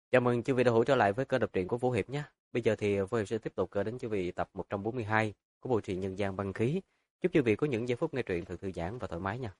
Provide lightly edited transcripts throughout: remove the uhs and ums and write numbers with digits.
Chào mừng quý vị đã hữu trở lại với kênh đọc truyện của Vũ Hiệp nhé. Bây giờ thì Vũ Hiệp sẽ tiếp tục đến quý vị tập 142 của bộ truyện Nhân gian băng khí. Chúc quý vị có những giây phút nghe truyện thật thư giãn và thoải mái nha.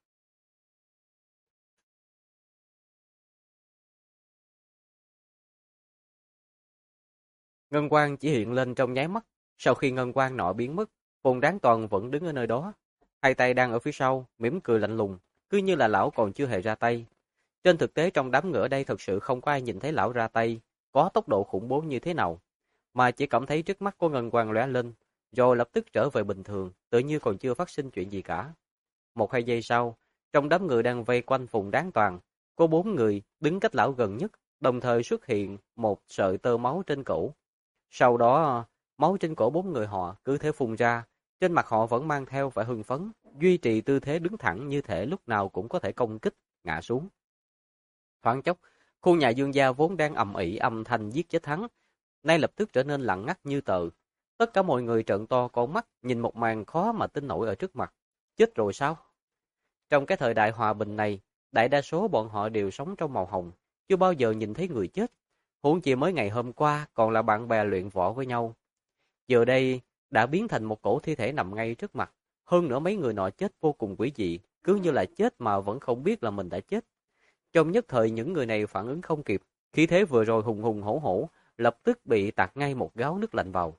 Ngân quang chỉ hiện lên trong nháy mắt. Sau khi ngân quang nọ biến mất, Phùng Đáng Toàn vẫn đứng ở nơi đó. Hai tay đang ở phía sau, mỉm cười lạnh lùng, cứ như là lão còn chưa hề ra tay. Trên thực tế trong đám người ở đây thật sự không có ai nhìn thấy lão ra tay, có tốc độ khủng bố như thế nào, mà chỉ cảm thấy trước mắt của ngân quang lóe lên, rồi lập tức trở về bình thường, tự như còn chưa phát sinh chuyện gì cả. Một hai giây sau, trong đám người đang vây quanh Phùng Đáng Toàn, có bốn người đứng cách lão gần nhất, đồng thời xuất hiện một sợi tơ máu trên cổ. Sau đó, máu trên cổ bốn người họ cứ thế phun ra, trên mặt họ vẫn mang theo vẻ hưng phấn, duy trì tư thế đứng thẳng như thể lúc nào cũng có thể công kích, ngã xuống. Thoáng chốc, khu nhà Dương gia vốn đang ầm ĩ âm thanh giết chết hắn, nay lập tức trở nên lặng ngắt như tờ. Tất cả mọi người trợn to con mắt, nhìn một màn khó mà tin nổi ở trước mặt. Chết rồi sao? Trong cái thời đại hòa bình này, đại đa số bọn họ đều sống trong màu hồng, chưa bao giờ nhìn thấy người chết. Huống chi mới ngày hôm qua còn là bạn bè luyện võ với nhau. Giờ đây đã biến thành một cổ thi thể nằm ngay trước mặt. Hơn nữa mấy người nọ chết vô cùng quỷ dị, cứ như là chết mà vẫn không biết là mình đã chết. Trong nhất thời những người này phản ứng không kịp, khí thế vừa rồi hùng hùng hổ hổ, lập tức bị tạt ngay một gáo nước lạnh vào.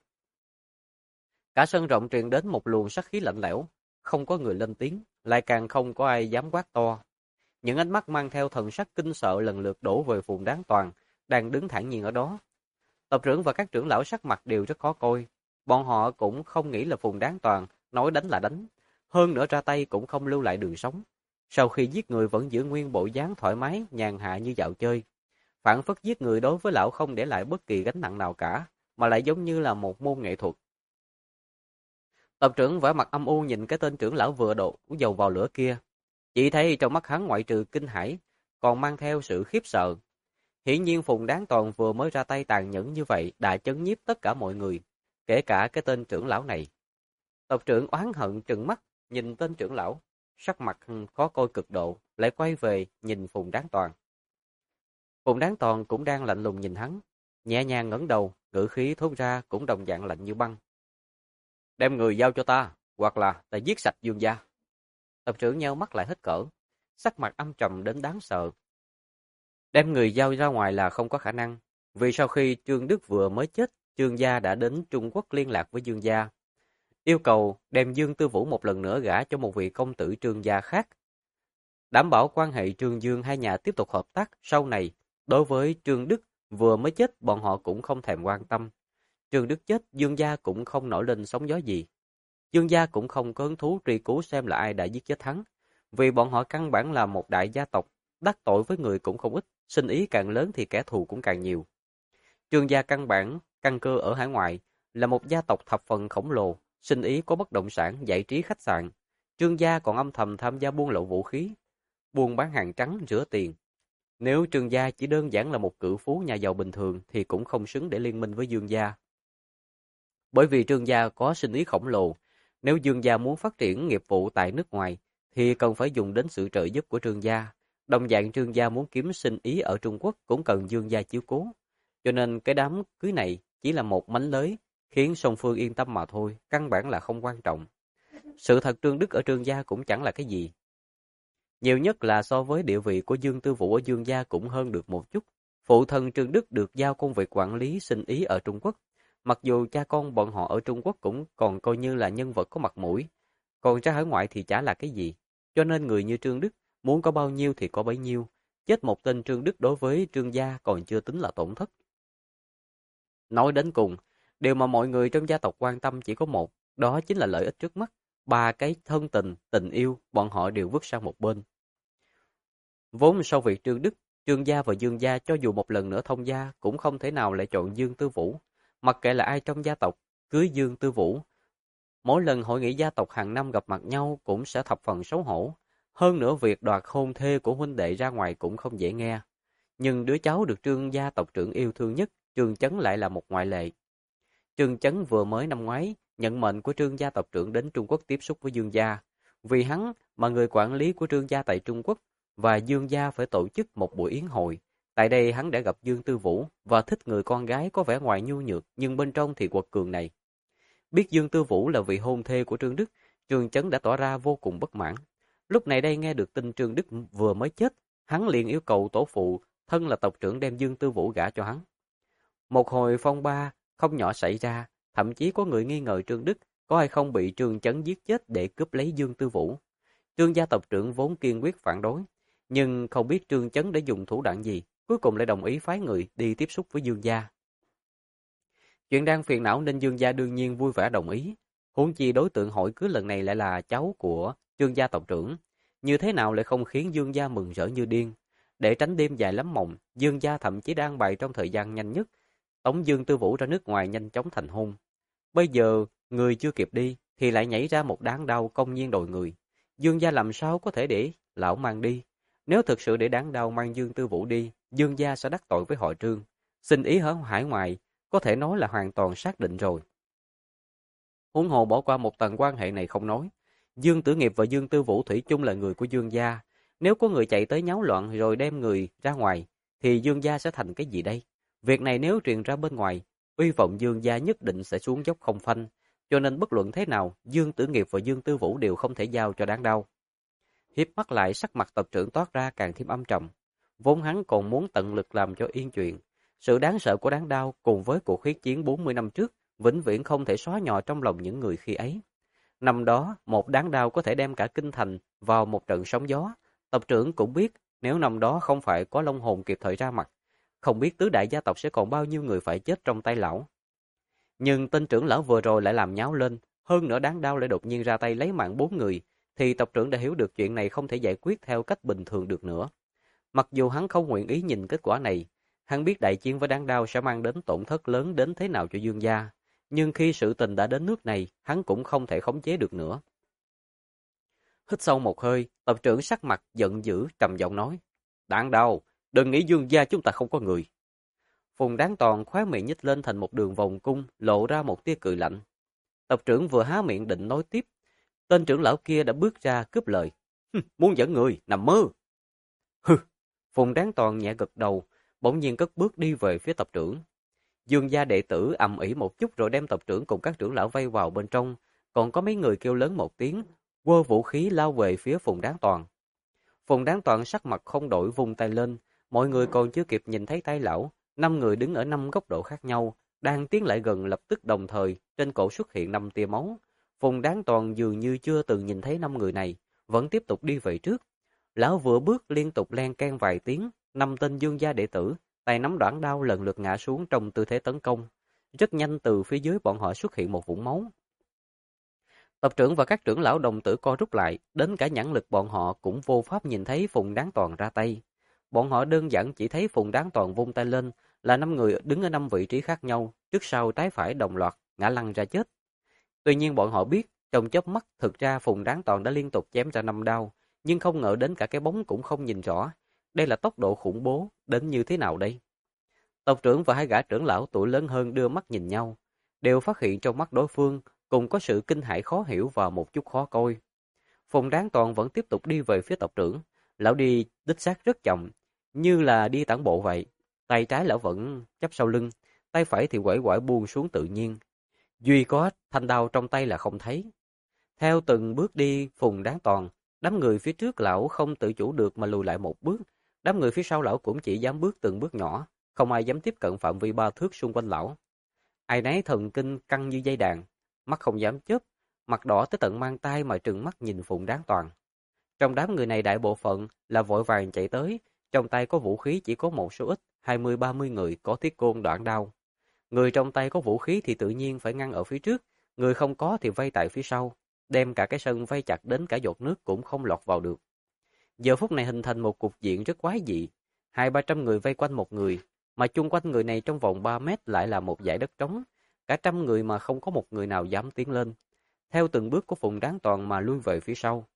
Cả sân rộng truyền đến một luồng sát khí lạnh lẽo, không có người lên tiếng, lại càng không có ai dám quát to. Những ánh mắt mang theo thần sắc kinh sợ lần lượt đổ về Phùng Đáng Toàn, đang đứng thản nhiên ở đó. Tộc trưởng và các trưởng lão sắc mặt đều rất khó coi. Bọn họ cũng không nghĩ là Phùng Đáng Toàn nói đánh là đánh, hơn nữa ra tay cũng không lưu lại đường sống. Sau khi giết người vẫn giữ nguyên bộ dáng thoải mái, nhàn hạ như dạo chơi. Phản phất giết người đối với lão không để lại bất kỳ gánh nặng nào cả, mà lại giống như là một môn nghệ thuật. Tộc trưởng vẻ mặt âm u nhìn cái tên trưởng lão vừa đổ dầu vào lửa kia. Chỉ thấy trong mắt hắn ngoại trừ kinh hãi, còn mang theo sự khiếp sợ. Hiển nhiên Phùng Đáng Toàn vừa mới ra tay tàn nhẫn như vậy đã chấn nhiếp tất cả mọi người, kể cả cái tên trưởng lão này. Tộc trưởng oán hận trừng mắt, nhìn tên trưởng lão, sắc mặt khó coi cực độ, lại quay về nhìn Phùng Đáng Toàn. Phùng Đáng Toàn cũng đang lạnh lùng nhìn hắn, nhẹ nhàng ngẩng đầu, ngữ khí thốt ra cũng đồng dạng lạnh như băng. Đem người giao cho ta, hoặc là ta giết sạch Dương gia. Tộc trưởng nheo mắt lại hết cỡ, sắc mặt âm trầm đến đáng sợ. Đem người giao ra ngoài là không có khả năng, vì sau khi Trương Đức vừa mới chết, Trương gia đã đến Trung Quốc liên lạc với Dương gia, yêu cầu đem Dương Tư Vũ một lần nữa gả cho một vị công tử Trương gia khác, đảm bảo quan hệ Trương Dương hai nhà tiếp tục hợp tác sau này. Đối với Trương Đức vừa mới chết, bọn họ cũng không thèm quan tâm. Trương Đức chết, Dương gia cũng không nổi lên sóng gió gì. Dương gia cũng không có hứng thú truy cứu xem là ai đã giết chết hắn, vì bọn họ căn bản là một đại gia tộc, đắc tội với người cũng không ít, sinh ý càng lớn thì kẻ thù cũng càng nhiều. Trương gia căn bản, căn cơ ở hải ngoại, là một gia tộc thập phần khổng lồ, sinh ý có bất động sản, giải trí khách sạn. Trương gia còn âm thầm tham gia buôn lậu vũ khí, buôn bán hàng trắng rửa tiền. Nếu Trương gia chỉ đơn giản là một cự phú nhà giàu bình thường thì cũng không xứng để liên minh với Dương gia. Bởi vì Trương gia có sinh ý khổng lồ, nếu Dương gia muốn phát triển nghiệp vụ tại nước ngoài thì cần phải dùng đến sự trợ giúp của Trương gia. Đồng dạng Trương gia muốn kiếm sinh ý ở Trung Quốc cũng cần Dương gia chiếu cố. Cho nên cái đám cưới này chỉ là một mánh lới, khiến song phương yên tâm mà thôi, căn bản là không quan trọng. Sự thật Trương Đức ở Trương gia cũng chẳng là cái gì. Nhiều nhất là so với địa vị của Dương Tư Vũ ở Dương gia cũng hơn được một chút. Phụ thân Trương Đức được giao công việc quản lý sinh ý ở Trung Quốc. Mặc dù cha con bọn họ ở Trung Quốc cũng còn coi như là nhân vật có mặt mũi, còn ra hải ngoại thì chả là cái gì. Cho nên người như Trương Đức muốn có bao nhiêu thì có bấy nhiêu. Chết một tên Trương Đức đối với Trương gia còn chưa tính là tổn thất. Nói đến cùng, điều mà mọi người trong gia tộc quan tâm chỉ có một, đó chính là lợi ích trước mắt. Ba cái thân tình, tình yêu, bọn họ đều vứt sang một bên. Vốn sau việc Trương Đức, Trương gia và Dương gia cho dù một lần nữa thông gia cũng không thể nào lại chọn Dương Tư Vũ. Mặc kệ là ai trong gia tộc, cưới Dương Tư Vũ. Mỗi lần hội nghị gia tộc hàng năm gặp mặt nhau cũng sẽ thập phần xấu hổ. Hơn nữa việc đoạt hôn thê của huynh đệ ra ngoài cũng không dễ nghe. Nhưng đứa cháu được Trương gia tộc trưởng yêu thương nhất, Trương Chấn lại là một ngoại lệ. Trương Chấn vừa mới năm ngoái nhận mệnh của Trương gia tộc trưởng đến Trung Quốc tiếp xúc với Dương gia. Vì hắn mà người quản lý của Trương gia tại Trung Quốc và Dương gia phải tổ chức một buổi yến hội, Tại đây hắn đã gặp Dương Tư Vũ và thích người con gái có vẻ ngoài nhu nhược nhưng bên trong thì quật cường này. Biết Dương Tư Vũ là vị hôn thê của Trương Đức, Trương Chấn đã tỏ ra vô cùng bất mãn. Lúc này đây nghe được tin Trương Đức vừa mới chết, hắn liền yêu cầu tổ phụ, thân là tộc trưởng đem Dương Tư Vũ gả cho hắn. Một hồi phong ba không nhỏ xảy ra, thậm chí có người nghi ngờ Trương Đức có hay không bị Trương Chấn giết chết để cướp lấy Dương Tư Vũ. Trương gia tộc trưởng vốn kiên quyết phản đối, nhưng không biết Trương Chấn đã dùng thủ đoạn gì, cuối cùng lại đồng ý phái người đi tiếp xúc với Dương gia. Chuyện đang phiền não nên Dương gia đương nhiên vui vẻ đồng ý. Huống chi đối tượng hỏi cưới lần này lại là cháu của Trương gia tộc trưởng, như thế nào lại không khiến Dương gia mừng rỡ như điên. Để tránh đêm dài lắm mộng, Dương gia thậm chí đang bày trong thời gian nhanh nhất, tống Dương Tư Vũ ra nước ngoài nhanh chóng thành hôn. Bây giờ người chưa kịp đi thì lại nhảy ra một đáng đau công nhiên đòi người. Dương gia làm sao có thể để lão mang đi? Nếu thực sự để đáng đau mang Dương Tư Vũ đi, Dương gia sẽ đắc tội với họ Trương. Xin ý ở hải ngoại có thể nói là hoàn toàn xác định rồi. Huống hồ bỏ qua một tầng quan hệ này không nói, Dương Tử Nghiệp và Dương Tư Vũ thủy chung là người của Dương gia. Nếu có người chạy tới nháo loạn rồi đem người ra ngoài, thì Dương gia sẽ thành cái gì đây? Việc này nếu truyền ra bên ngoài, uy vọng Dương gia nhất định sẽ xuống dốc không phanh. Cho nên bất luận thế nào, Dương Tử Nghiệp và Dương Tư Vũ đều không thể giao cho đáng đau. Hiếp mắt lại, sắc mặt tộc trưởng toát ra càng thêm âm trầm. Vốn hắn còn muốn tận lực làm cho yên chuyện. Sự đáng sợ của đáng đau cùng với cuộc huyết chiến 40 năm trước, vĩnh viễn không thể xóa nhòa trong lòng những người khi ấy. Năm đó, một đáng đau có thể đem cả kinh thành vào một trận sóng gió. Tộc trưởng cũng biết, nếu năm đó không phải có Long Hồn kịp thời ra mặt, không biết tứ đại gia tộc sẽ còn bao nhiêu người phải chết trong tay lão. Nhưng tên trưởng lão vừa rồi lại làm nháo lên, hơn nữa đáng đau lại đột nhiên ra tay lấy mạng 4 người, thì tộc trưởng đã hiểu được chuyện này không thể giải quyết theo cách bình thường được nữa. Mặc dù hắn không nguyện ý nhìn kết quả này, hắn biết đại chiến với đáng đau sẽ mang đến tổn thất lớn đến thế nào cho Dương gia, nhưng khi sự tình đã đến nước này, hắn cũng không thể khống chế được nữa. Hít sâu một hơi, tộc trưởng sắc mặt giận dữ trầm giọng nói: "Đáng đau, đừng nghĩ Dương gia chúng ta không có người." Phùng Đáng Toàn khóe miệng nhếch lên thành một đường vòng cung, lộ ra một tia cười lạnh. Tộc trưởng vừa há miệng định nói tiếp, tên trưởng lão kia đã bước ra cướp lời: "Muốn dẫn người, nằm mơ." Hừ, Phùng Đáng Toàn nhẹ gật đầu, bỗng nhiên cất bước đi về phía tộc trưởng. Dương gia đệ tử ầm ĩ một chút rồi đem tộc trưởng cùng các trưởng lão vây vào bên trong, còn có mấy người kêu lớn một tiếng, quơ vũ khí lao về phía Phùng Đáng Toàn. Phùng Đáng Toàn sắc mặt không đổi vung tay lên, mọi người còn chưa kịp nhìn thấy tay lão, 5 người đứng ở 5 góc độ khác nhau, đang tiến lại gần lập tức đồng thời, trên cổ xuất hiện 5 tia máu. Phùng Đáng Toàn dường như chưa từng nhìn thấy 5 người này, vẫn tiếp tục đi về trước. Lão vừa bước liên tục len can vài tiếng, 5 tên Dương gia đệ tử, tay nắm đoạn đao lần lượt ngã xuống trong tư thế tấn công. Rất nhanh từ phía dưới bọn họ xuất hiện một vũng máu. Tộc trưởng và các trưởng lão đồng tử co rút lại, đến cả nhãn lực bọn họ cũng vô pháp nhìn thấy Phùng Đáng Toàn ra tay. Bọn họ đơn giản chỉ thấy Phùng Đáng Toàn vung tay lên, là 5 người đứng ở 5 vị trí khác nhau, trước sau trái phải đồng loạt, ngã lăn ra chết. Tuy nhiên bọn họ biết, trong chớp mắt thực ra Phùng Đáng Toàn đã liên tục chém ra 5 đao, nhưng không ngờ đến cả cái bóng cũng không nhìn rõ. Đây là tốc độ khủng bố, đến như thế nào đây? Tộc trưởng và hai gã trưởng lão tuổi lớn hơn đưa mắt nhìn nhau, đều phát hiện trong mắt đối phương cùng có sự kinh hãi khó hiểu và một chút khó coi. Phùng Đáng Toàn vẫn tiếp tục đi về phía tộc trưởng, lão đi đích xác rất chậm, như là đi tản bộ vậy. Tay trái lão vẫn chắp sau lưng, tay phải thì quẩy quải buông xuống tự nhiên. Duy có thanh đao trong tay là không thấy. Theo từng bước đi Phùng Đáng Toàn, đám người phía trước lão không tự chủ được mà lùi lại một bước, đám người phía sau lão cũng chỉ dám bước từng bước nhỏ, không ai dám tiếp cận phạm vi 3 thước xung quanh lão. Ai nấy thần kinh căng như dây đàn, mắt không dám chớp, mặt đỏ tới tận mang tai mà trừng mắt nhìn Phùng Đáng Toàn. Trong đám người này đại bộ phận là vội vàng chạy tới, trong tay có vũ khí chỉ có một số ít, 20-30 người có thiết côn đoạn đao. Người trong tay có vũ khí thì tự nhiên phải ngăn ở phía trước, người không có thì vây tại phía sau, đem cả cái sân vây chặt đến cả giọt nước cũng không lọt vào được. Giờ phút này hình thành một cục diện rất quái dị, 200-300 người vây quanh một người, mà chung quanh người này trong vòng 3 mét lại là một dải đất trống, cả trăm người mà không có một người nào dám tiến lên. Theo từng bước của Phùng Đáng Toàn mà lui về phía sau.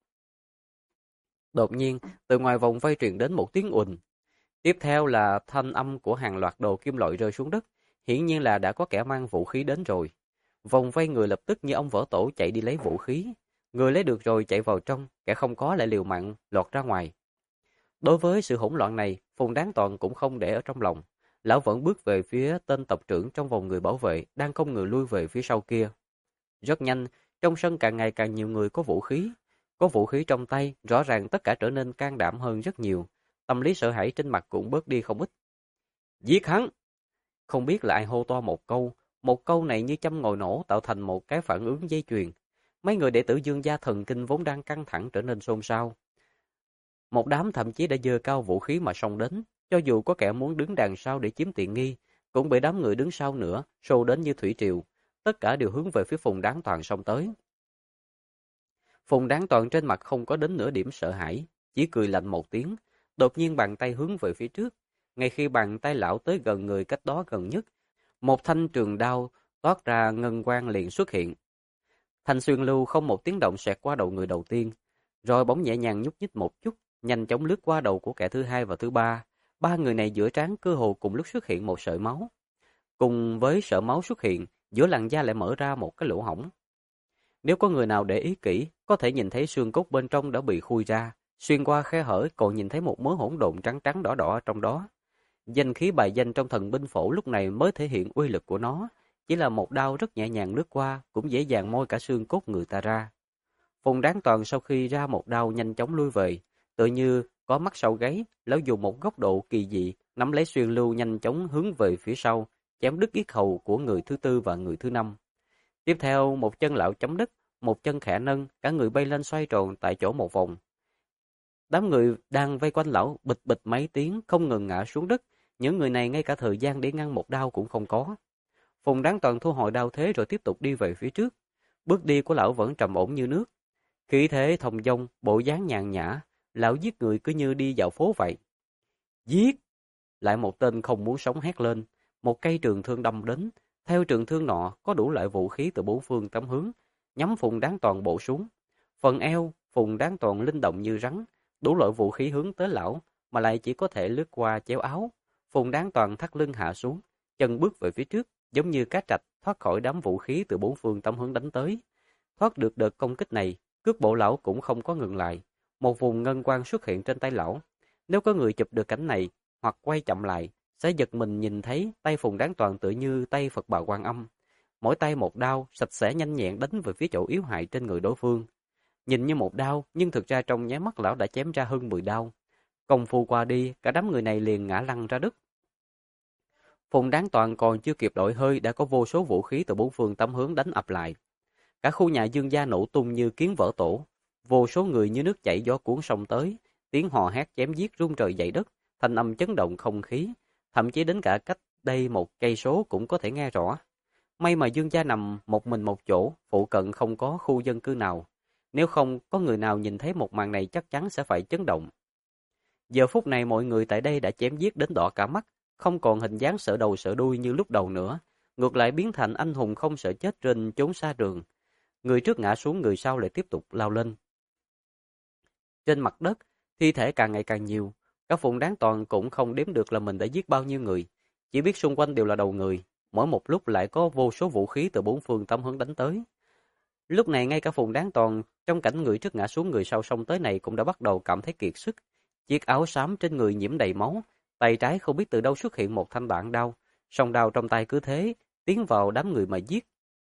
Đột nhiên, từ ngoài vòng vây truyền đến một tiếng ùn. Tiếp theo là thanh âm của hàng loạt đồ kim loại rơi xuống đất, hiển nhiên là đã có kẻ mang vũ khí đến rồi. Vòng vây người lập tức như ông vỡ tổ chạy đi lấy vũ khí. Người lấy được rồi chạy vào trong, kẻ không có lại liều mạng lọt ra ngoài. Đối với sự hỗn loạn này, Phùng Đáng Toàn cũng không để ở trong lòng. Lão vẫn bước về phía tên tộc trưởng trong vòng người bảo vệ, đang không ngừng lui về phía sau kia. Rất nhanh, trong sân càng ngày càng nhiều người có vũ khí. Có vũ khí trong tay, rõ ràng tất cả trở nên can đảm hơn rất nhiều. Tâm lý sợ hãi trên mặt cũng bớt đi không ít. Giết hắn! Không biết là ai hô to một câu này như châm ngòi nổ tạo thành một cái phản ứng dây chuyền. Mấy người đệ tử Dương gia thần kinh vốn đang căng thẳng trở nên xôn xao. Một đám thậm chí đã giơ cao vũ khí mà xông đến, cho dù có kẻ muốn đứng đằng sau để chiếm tiện nghi, cũng bị đám người đứng sau nữa xô đến như thủy triều, tất cả đều hướng về phía Phùng Đáng Toàn xông tới. Phùng Đáng Toàn trên mặt không có đến nửa điểm sợ hãi, chỉ cười lạnh một tiếng, đột nhiên bàn tay hướng về phía trước. Ngay khi bàn tay lão tới gần người cách đó gần nhất, một thanh trường đao toát ra ngân quang liền xuất hiện. Thanh xuyên lưu không một tiếng động xẹt qua đầu người đầu tiên, rồi bỗng nhẹ nhàng nhúc nhích một chút, nhanh chóng lướt qua đầu của kẻ thứ hai và thứ ba. Ba người này giữa trán cơ hồ cùng lúc xuất hiện một sợi máu. Cùng với sợi máu xuất hiện, giữa làn da lại mở ra một cái lỗ hổng. Nếu có người nào để ý kỹ, có thể nhìn thấy xương cốt bên trong đã bị khui ra, xuyên qua khe hở còn nhìn thấy một mớ hỗn độn trắng trắng đỏ đỏ trong đó. Danh khí bài danh trong thần binh phổ lúc này mới thể hiện uy lực của nó, chỉ là một đao rất nhẹ nhàng lướt qua, cũng dễ dàng moi cả xương cốt người ta ra. Phùng Đáng Toàn sau khi ra một đao nhanh chóng lui về, tự như có mắt sau gáy, lão dùng một góc độ kỳ dị, nắm lấy xuyên lưu nhanh chóng hướng về phía sau, chém đứt yết hầu của người thứ tư và người thứ năm. Tiếp theo, một chân lão chấm đất, một chân khẽ nâng, cả người bay lên xoay tròn tại chỗ một vòng. Đám người đang vây quanh lão bịch bịch mấy tiếng không ngừng ngã xuống đất, những người này ngay cả thời gian để ngăn một đao cũng không có. Phùng Đáng Toàn thu hồi đao thế rồi tiếp tục đi về phía trước. Bước đi của lão vẫn trầm ổn như nước. Khí thế thong dong, bộ dáng nhàn nhã, lão giết người cứ như đi dạo phố vậy. Giết! Lại một tên không muốn sống hét lên, một cây trường thương đâm đến, theo trường thương nọ có đủ loại vũ khí từ bốn phương tám hướng, nhắm Phùng Đáng Toàn bổ xuống. Phần eo, Phùng Đáng Toàn linh động như rắn, đủ loại vũ khí hướng tới lão, mà lại chỉ có thể lướt qua chéo áo. Phùng Đáng Toàn thắt lưng hạ xuống, chân bước về phía trước, giống như cá trạch thoát khỏi đám vũ khí từ bốn phương tám hướng đánh tới. Thoát được đợt công kích này, cước bộ lão cũng không có ngừng lại. Một vùng ngân quang xuất hiện trên tay lão. Nếu có người chụp được cảnh này, hoặc quay chậm lại, sẽ giật mình nhìn thấy tay Phùng Đáng Toàn tựa như tay Phật Bà Quan Âm. Mỗi tay một đao, sạch sẽ nhanh nhẹn đánh về phía chỗ yếu hại trên người đối phương. Nhìn như một đao, nhưng thực ra trong nháy mắt lão đã chém ra hơn 10 đao. Công phu qua đi, cả đám người này liền ngã lăn ra đất. Phùng Đáng Toàn còn chưa kịp đổi hơi đã có vô số vũ khí từ bốn phương tám hướng đánh ập lại. Cả khu nhà Dương gia nổ tung như kiến vỡ tổ, vô số người như nước chảy gió cuốn sông tới, tiếng hò hét chém giết rung trời dậy đất, thanh âm chấn động không khí, thậm chí đến cả cách đây 1 cây số cũng có thể nghe rõ. May mà Dương gia nằm một mình một chỗ, phụ cận không có khu dân cư nào, nếu không có người nào nhìn thấy một màn này chắc chắn sẽ phải chấn động. Giờ phút này mọi người tại đây đã chém giết đến đỏ cả mắt, không còn hình dáng sợ đầu sợ đuôi như lúc đầu nữa, ngược lại biến thành anh hùng không sợ chết trên chốn xa trường. Người trước ngã xuống, người sau lại tiếp tục lao lên. Trên mặt đất, thi thể càng ngày càng nhiều. Cả Phùng Đáng Toàn cũng không đếm được là mình đã giết bao nhiêu người. Chỉ biết xung quanh đều là đầu người. Mỗi một lúc lại có vô số vũ khí từ bốn phương tám hướng đánh tới. Lúc này ngay cả Phùng Đáng Toàn, trong cảnh người trước ngã xuống người sau xông tới này cũng đã bắt đầu cảm thấy kiệt sức. Chiếc áo xám trên người nhiễm đầy máu. Tay trái không biết từ đâu xuất hiện một thanh đoạn đao. Song đao trong tay cứ thế, tiến vào đám người mà giết.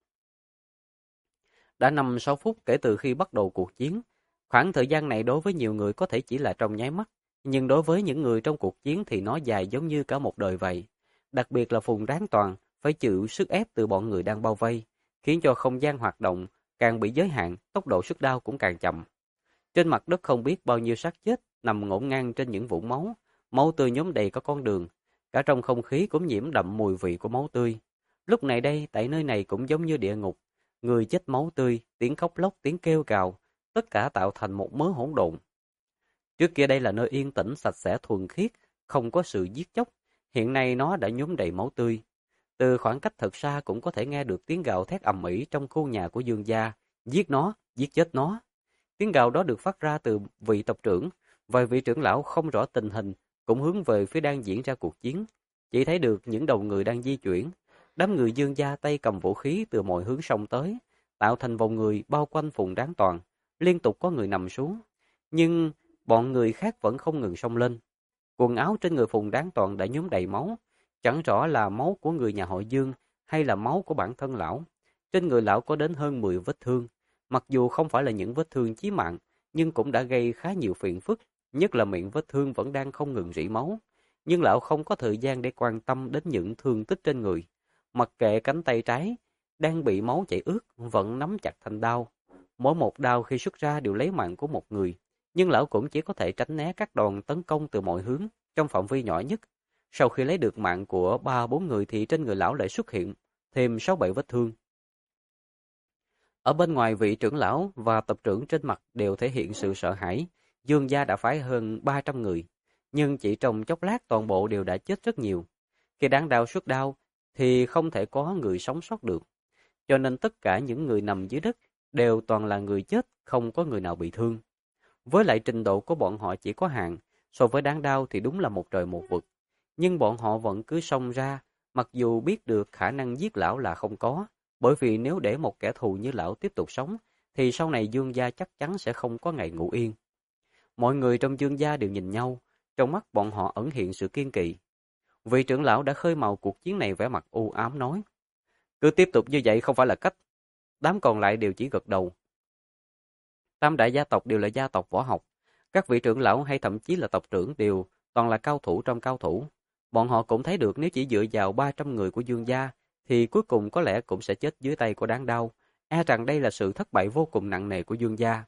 Đã 5-6 phút kể từ khi bắt đầu cuộc chiến. Khoảng thời gian này đối với nhiều người có thể chỉ là trong nháy mắt, nhưng đối với những người trong cuộc chiến thì nó dài giống như cả một đời vậy. Đặc biệt là Phùng Đáng Toàn phải chịu sức ép từ bọn người đang bao vây, khiến cho không gian hoạt động càng bị giới hạn, tốc độ xuất đao cũng càng chậm. Trên mặt đất không biết bao nhiêu xác chết nằm ngổn ngang trên những vũng máu, máu tươi nhóm đầy có con đường, cả trong không khí cũng nhiễm đậm mùi vị của máu tươi. Lúc này đây, tại nơi này cũng giống như địa ngục, người chết máu tươi, tiếng khóc lóc, tiếng kêu gào, tất cả tạo thành một mớ hỗn độn. Trước kia đây là nơi yên tĩnh, sạch sẽ thuần khiết, không có sự giết chóc, hiện nay nó đã nhuốm đầy máu tươi. Từ khoảng cách thật xa cũng có thể nghe được tiếng gào thét ầm ĩ trong khu nhà của Dương gia, giết nó, giết chết nó. Tiếng gào đó được phát ra từ vị tộc trưởng, vài vị trưởng lão không rõ tình hình cũng hướng về phía đang diễn ra cuộc chiến, chỉ thấy được những đầu người đang di chuyển. Đám người Dương gia tay cầm vũ khí từ mọi hướng xông tới, tạo thành vòng người bao quanh Phùng Đáng Toàn, liên tục có người nằm xuống, nhưng bọn người khác vẫn không ngừng xông lên. Quần áo trên người Phùng Đáng Toàn đã nhuốm đầy máu, chẳng rõ là máu của người nhà họ Dương hay là máu của bản thân lão. Trên người lão có đến hơn 10 vết thương, mặc dù không phải là những vết thương chí mạng, nhưng cũng đã gây khá nhiều phiền phức, nhất là miệng vết thương vẫn đang không ngừng rỉ máu. Nhưng lão không có thời gian để quan tâm đến những thương tích trên người. Mặc kệ cánh tay trái đang bị máu chảy ướt, vẫn nắm chặt thanh đao. Mỗi một đao khi xuất ra đều lấy mạng của một người, nhưng lão cũng chỉ có thể tránh né các đòn tấn công từ mọi hướng trong phạm vi nhỏ nhất. Sau khi lấy được mạng của 3-4 người thì trên người lão lại xuất hiện thêm 6-7 vết thương. Ở bên ngoài, vị trưởng lão và tập trưởng trên mặt đều thể hiện sự sợ hãi. Dương gia đã phái hơn 300 người, nhưng chỉ trong chốc lát toàn bộ đều đã chết rất nhiều. Khi đáng đao xuất đao thì không thể có người sống sót được, cho nên tất cả những người nằm dưới đất đều toàn là người chết, không có người nào bị thương. Với lại trình độ của bọn họ chỉ có hạn, so với đáng đao thì đúng là một trời một vực. Nhưng bọn họ vẫn cứ xông ra, mặc dù biết được khả năng giết lão là không có, bởi vì nếu để một kẻ thù như lão tiếp tục sống, thì sau này Dương gia chắc chắn sẽ không có ngày ngủ yên. Mọi người trong Dương gia đều nhìn nhau, trong mắt bọn họ ẩn hiện sự kiên kỵ. Vị trưởng lão đã khơi mào cuộc chiến này vẻ mặt u ám nói, cứ tiếp tục như vậy không phải là cách. Đám còn lại đều chỉ gật đầu. Tam đại gia tộc đều là gia tộc võ học. Các vị trưởng lão hay thậm chí là tộc trưởng đều toàn là cao thủ trong cao thủ. Bọn họ cũng thấy được nếu chỉ dựa vào 300 người của Dương gia, thì cuối cùng có lẽ cũng sẽ chết dưới tay của Đáng Đao. E rằng đây là sự thất bại vô cùng nặng nề của Dương gia.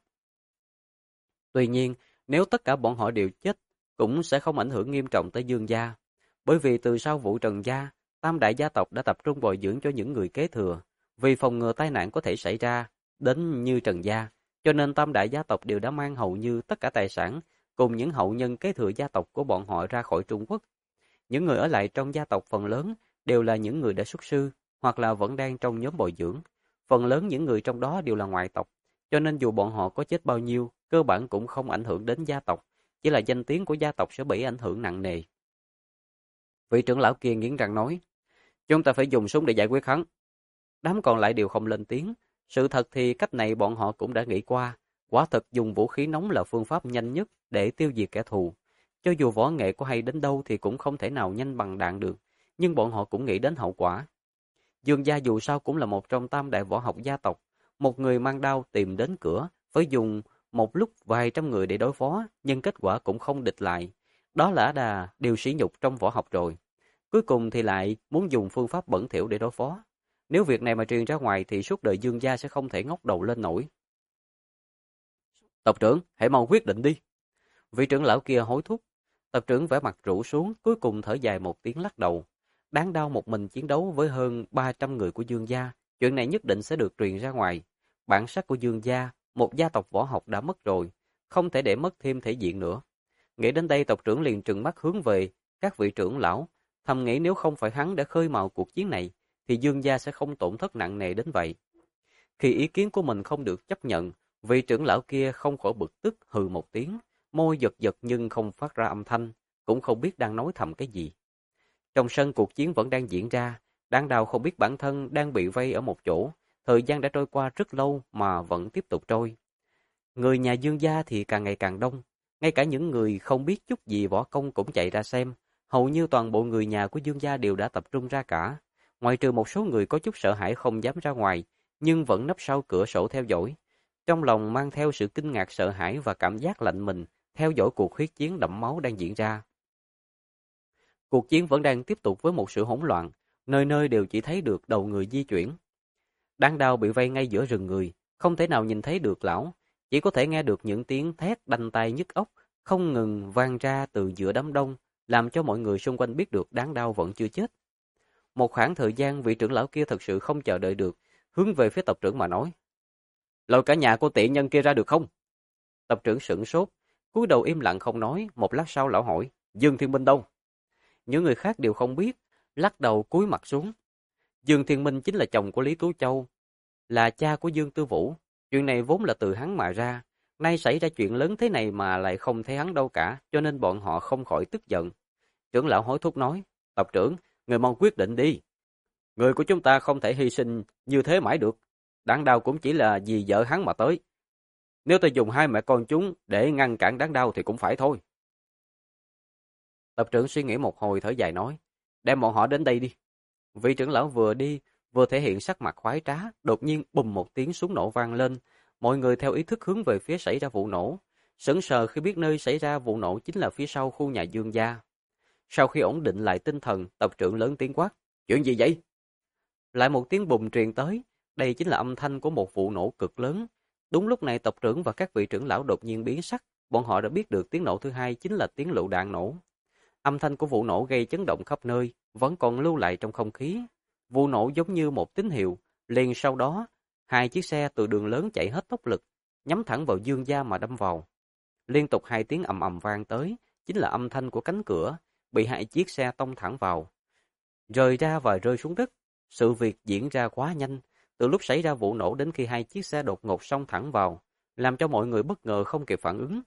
Tuy nhiên, nếu tất cả bọn họ đều chết, cũng sẽ không ảnh hưởng nghiêm trọng tới Dương gia. Bởi vì từ sau vụ Trần gia, tam đại gia tộc đã tập trung bồi dưỡng cho những người kế thừa, vì phòng ngừa tai nạn có thể xảy ra đến như Trần gia, cho nên tam đại gia tộc đều đã mang hầu như tất cả tài sản cùng những hậu nhân kế thừa gia tộc của bọn họ ra khỏi Trung Quốc. Những người ở lại trong gia tộc phần lớn đều là những người đã xuất sư hoặc là vẫn đang trong nhóm bồi dưỡng. Phần lớn những người trong đó đều là ngoại tộc, cho nên dù bọn họ có chết bao nhiêu, cơ bản cũng không ảnh hưởng đến gia tộc, chỉ là danh tiếng của gia tộc sẽ bị ảnh hưởng nặng nề. Vị trưởng lão kia nghiến răng nói, chúng ta phải dùng súng để giải quyết hắn. Đám còn lại đều không lên tiếng. Sự thật thì cách này bọn họ cũng đã nghĩ qua. Quả thật dùng vũ khí nóng là phương pháp nhanh nhất để tiêu diệt kẻ thù. Cho dù võ nghệ có hay đến đâu thì cũng không thể nào nhanh bằng đạn được. Nhưng bọn họ cũng nghĩ đến hậu quả. Dương gia dù sao cũng là một trong tam đại võ học gia tộc. Một người mang đao tìm đến cửa, phải dùng một lúc vài trăm người để đối phó, nhưng kết quả cũng không địch lại. Đó là điều sỉ nhục trong võ học rồi. Cuối cùng thì lại muốn dùng phương pháp bẩn thỉu để đối phó. Nếu việc này mà truyền ra ngoài thì suốt đời Dương gia sẽ không thể ngóc đầu lên nổi. Tộc trưởng, hãy mau quyết định đi. Vị trưởng lão kia hối thúc. Tộc trưởng vẻ mặt rũ xuống, cuối cùng thở dài một tiếng lắc đầu. Đáng đau một mình chiến đấu với hơn 300 người của Dương gia, chuyện này nhất định sẽ được truyền ra ngoài. Bản sắc của Dương gia, một gia tộc võ học đã mất rồi, không thể để mất thêm thể diện nữa. Nghĩ đến đây, tộc trưởng liền trừng mắt hướng về các vị trưởng lão, thầm nghĩ nếu không phải hắn đã khơi mào cuộc chiến này, thì Dương gia sẽ không tổn thất nặng nề đến vậy. Khi ý kiến của mình không được chấp nhận, vị trưởng lão kia không khỏi bực tức hừ một tiếng, môi giật giật nhưng không phát ra âm thanh, cũng không biết đang nói thầm cái gì. Trong sân cuộc chiến vẫn đang diễn ra, Đáng Đao không biết bản thân đang bị vây ở một chỗ, thời gian đã trôi qua rất lâu mà vẫn tiếp tục trôi. Người nhà Dương gia thì càng ngày càng đông, ngay cả những người không biết chút gì võ công cũng chạy ra xem, hầu như toàn bộ người nhà của Dương gia đều đã tập trung ra cả. Ngoại trừ một số người có chút sợ hãi không dám ra ngoài, nhưng vẫn nấp sau cửa sổ theo dõi. Trong lòng mang theo sự kinh ngạc sợ hãi và cảm giác lạnh mình, theo dõi cuộc huyết chiến đẫm máu đang diễn ra. Cuộc chiến vẫn đang tiếp tục với một sự hỗn loạn, nơi nơi đều chỉ thấy được đầu người di chuyển. Đáng Đao bị vây ngay giữa rừng người, không thể nào nhìn thấy được lão, chỉ có thể nghe được những tiếng thét đanh tai nhức óc, không ngừng vang ra từ giữa đám đông, làm cho mọi người xung quanh biết được Đáng Đao vẫn chưa chết. Một khoảng thời gian vị trưởng lão kia thật sự không chờ đợi được, hướng về phía tộc trưởng mà nói. Lôi cả nhà cô tiện nhân kia ra được không? Tộc trưởng sửng sốt, cúi đầu im lặng không nói, một lát sau lão hỏi, Dương Thiên Minh đâu? Những người khác đều không biết, lắc đầu cúi mặt xuống. Dương Thiên Minh chính là chồng của Lý Tú Châu, là cha của Dương Tư Vũ. Chuyện này vốn là từ hắn mà ra, nay xảy ra chuyện lớn thế này mà lại không thấy hắn đâu cả, cho nên bọn họ không khỏi tức giận. Trưởng lão hối thúc nói, tộc trưởng, người mau quyết định đi. Người của chúng ta không thể hy sinh như thế mãi được. Đáng Đao cũng chỉ là vì vợ hắn mà tới. Nếu ta dùng hai mẹ con chúng để ngăn cản Đáng Đao thì cũng phải thôi. Tập trưởng suy nghĩ một hồi thở dài nói, đem bọn họ đến đây đi. Vị trưởng lão vừa đi, vừa thể hiện sắc mặt khoái trá, đột nhiên bùm một tiếng súng nổ vang lên. Mọi người theo ý thức hướng về phía xảy ra vụ nổ. Sững sờ khi biết nơi xảy ra vụ nổ chính là phía sau khu nhà Dương gia. Sau khi ổn định lại tinh thần, tập trưởng lớn tiếng quát, chuyện gì vậy? Lại một tiếng bùm truyền tới, đây chính là âm thanh của một vụ nổ cực lớn. Đúng lúc này tập trưởng và các vị trưởng lão đột nhiên biến sắc, bọn họ đã biết được tiếng nổ thứ hai chính là tiếng lựu đạn nổ. Âm thanh của vụ nổ gây chấn động khắp nơi, vẫn còn lưu lại trong không khí. Vụ nổ giống như một tín hiệu, liền sau đó, hai chiếc xe từ đường lớn chạy hết tốc lực, nhắm thẳng vào Dương gia mà đâm vào. Liên tục hai tiếng ầm ầm vang tới, chính là âm thanh của cánh cửa, bị hai chiếc xe tông thẳng vào, rời ra và rơi xuống đất. Sự việc diễn ra quá nhanh, từ lúc xảy ra vụ nổ đến khi hai chiếc xe đột ngột xông thẳng vào, làm cho mọi người bất ngờ không kịp phản ứng.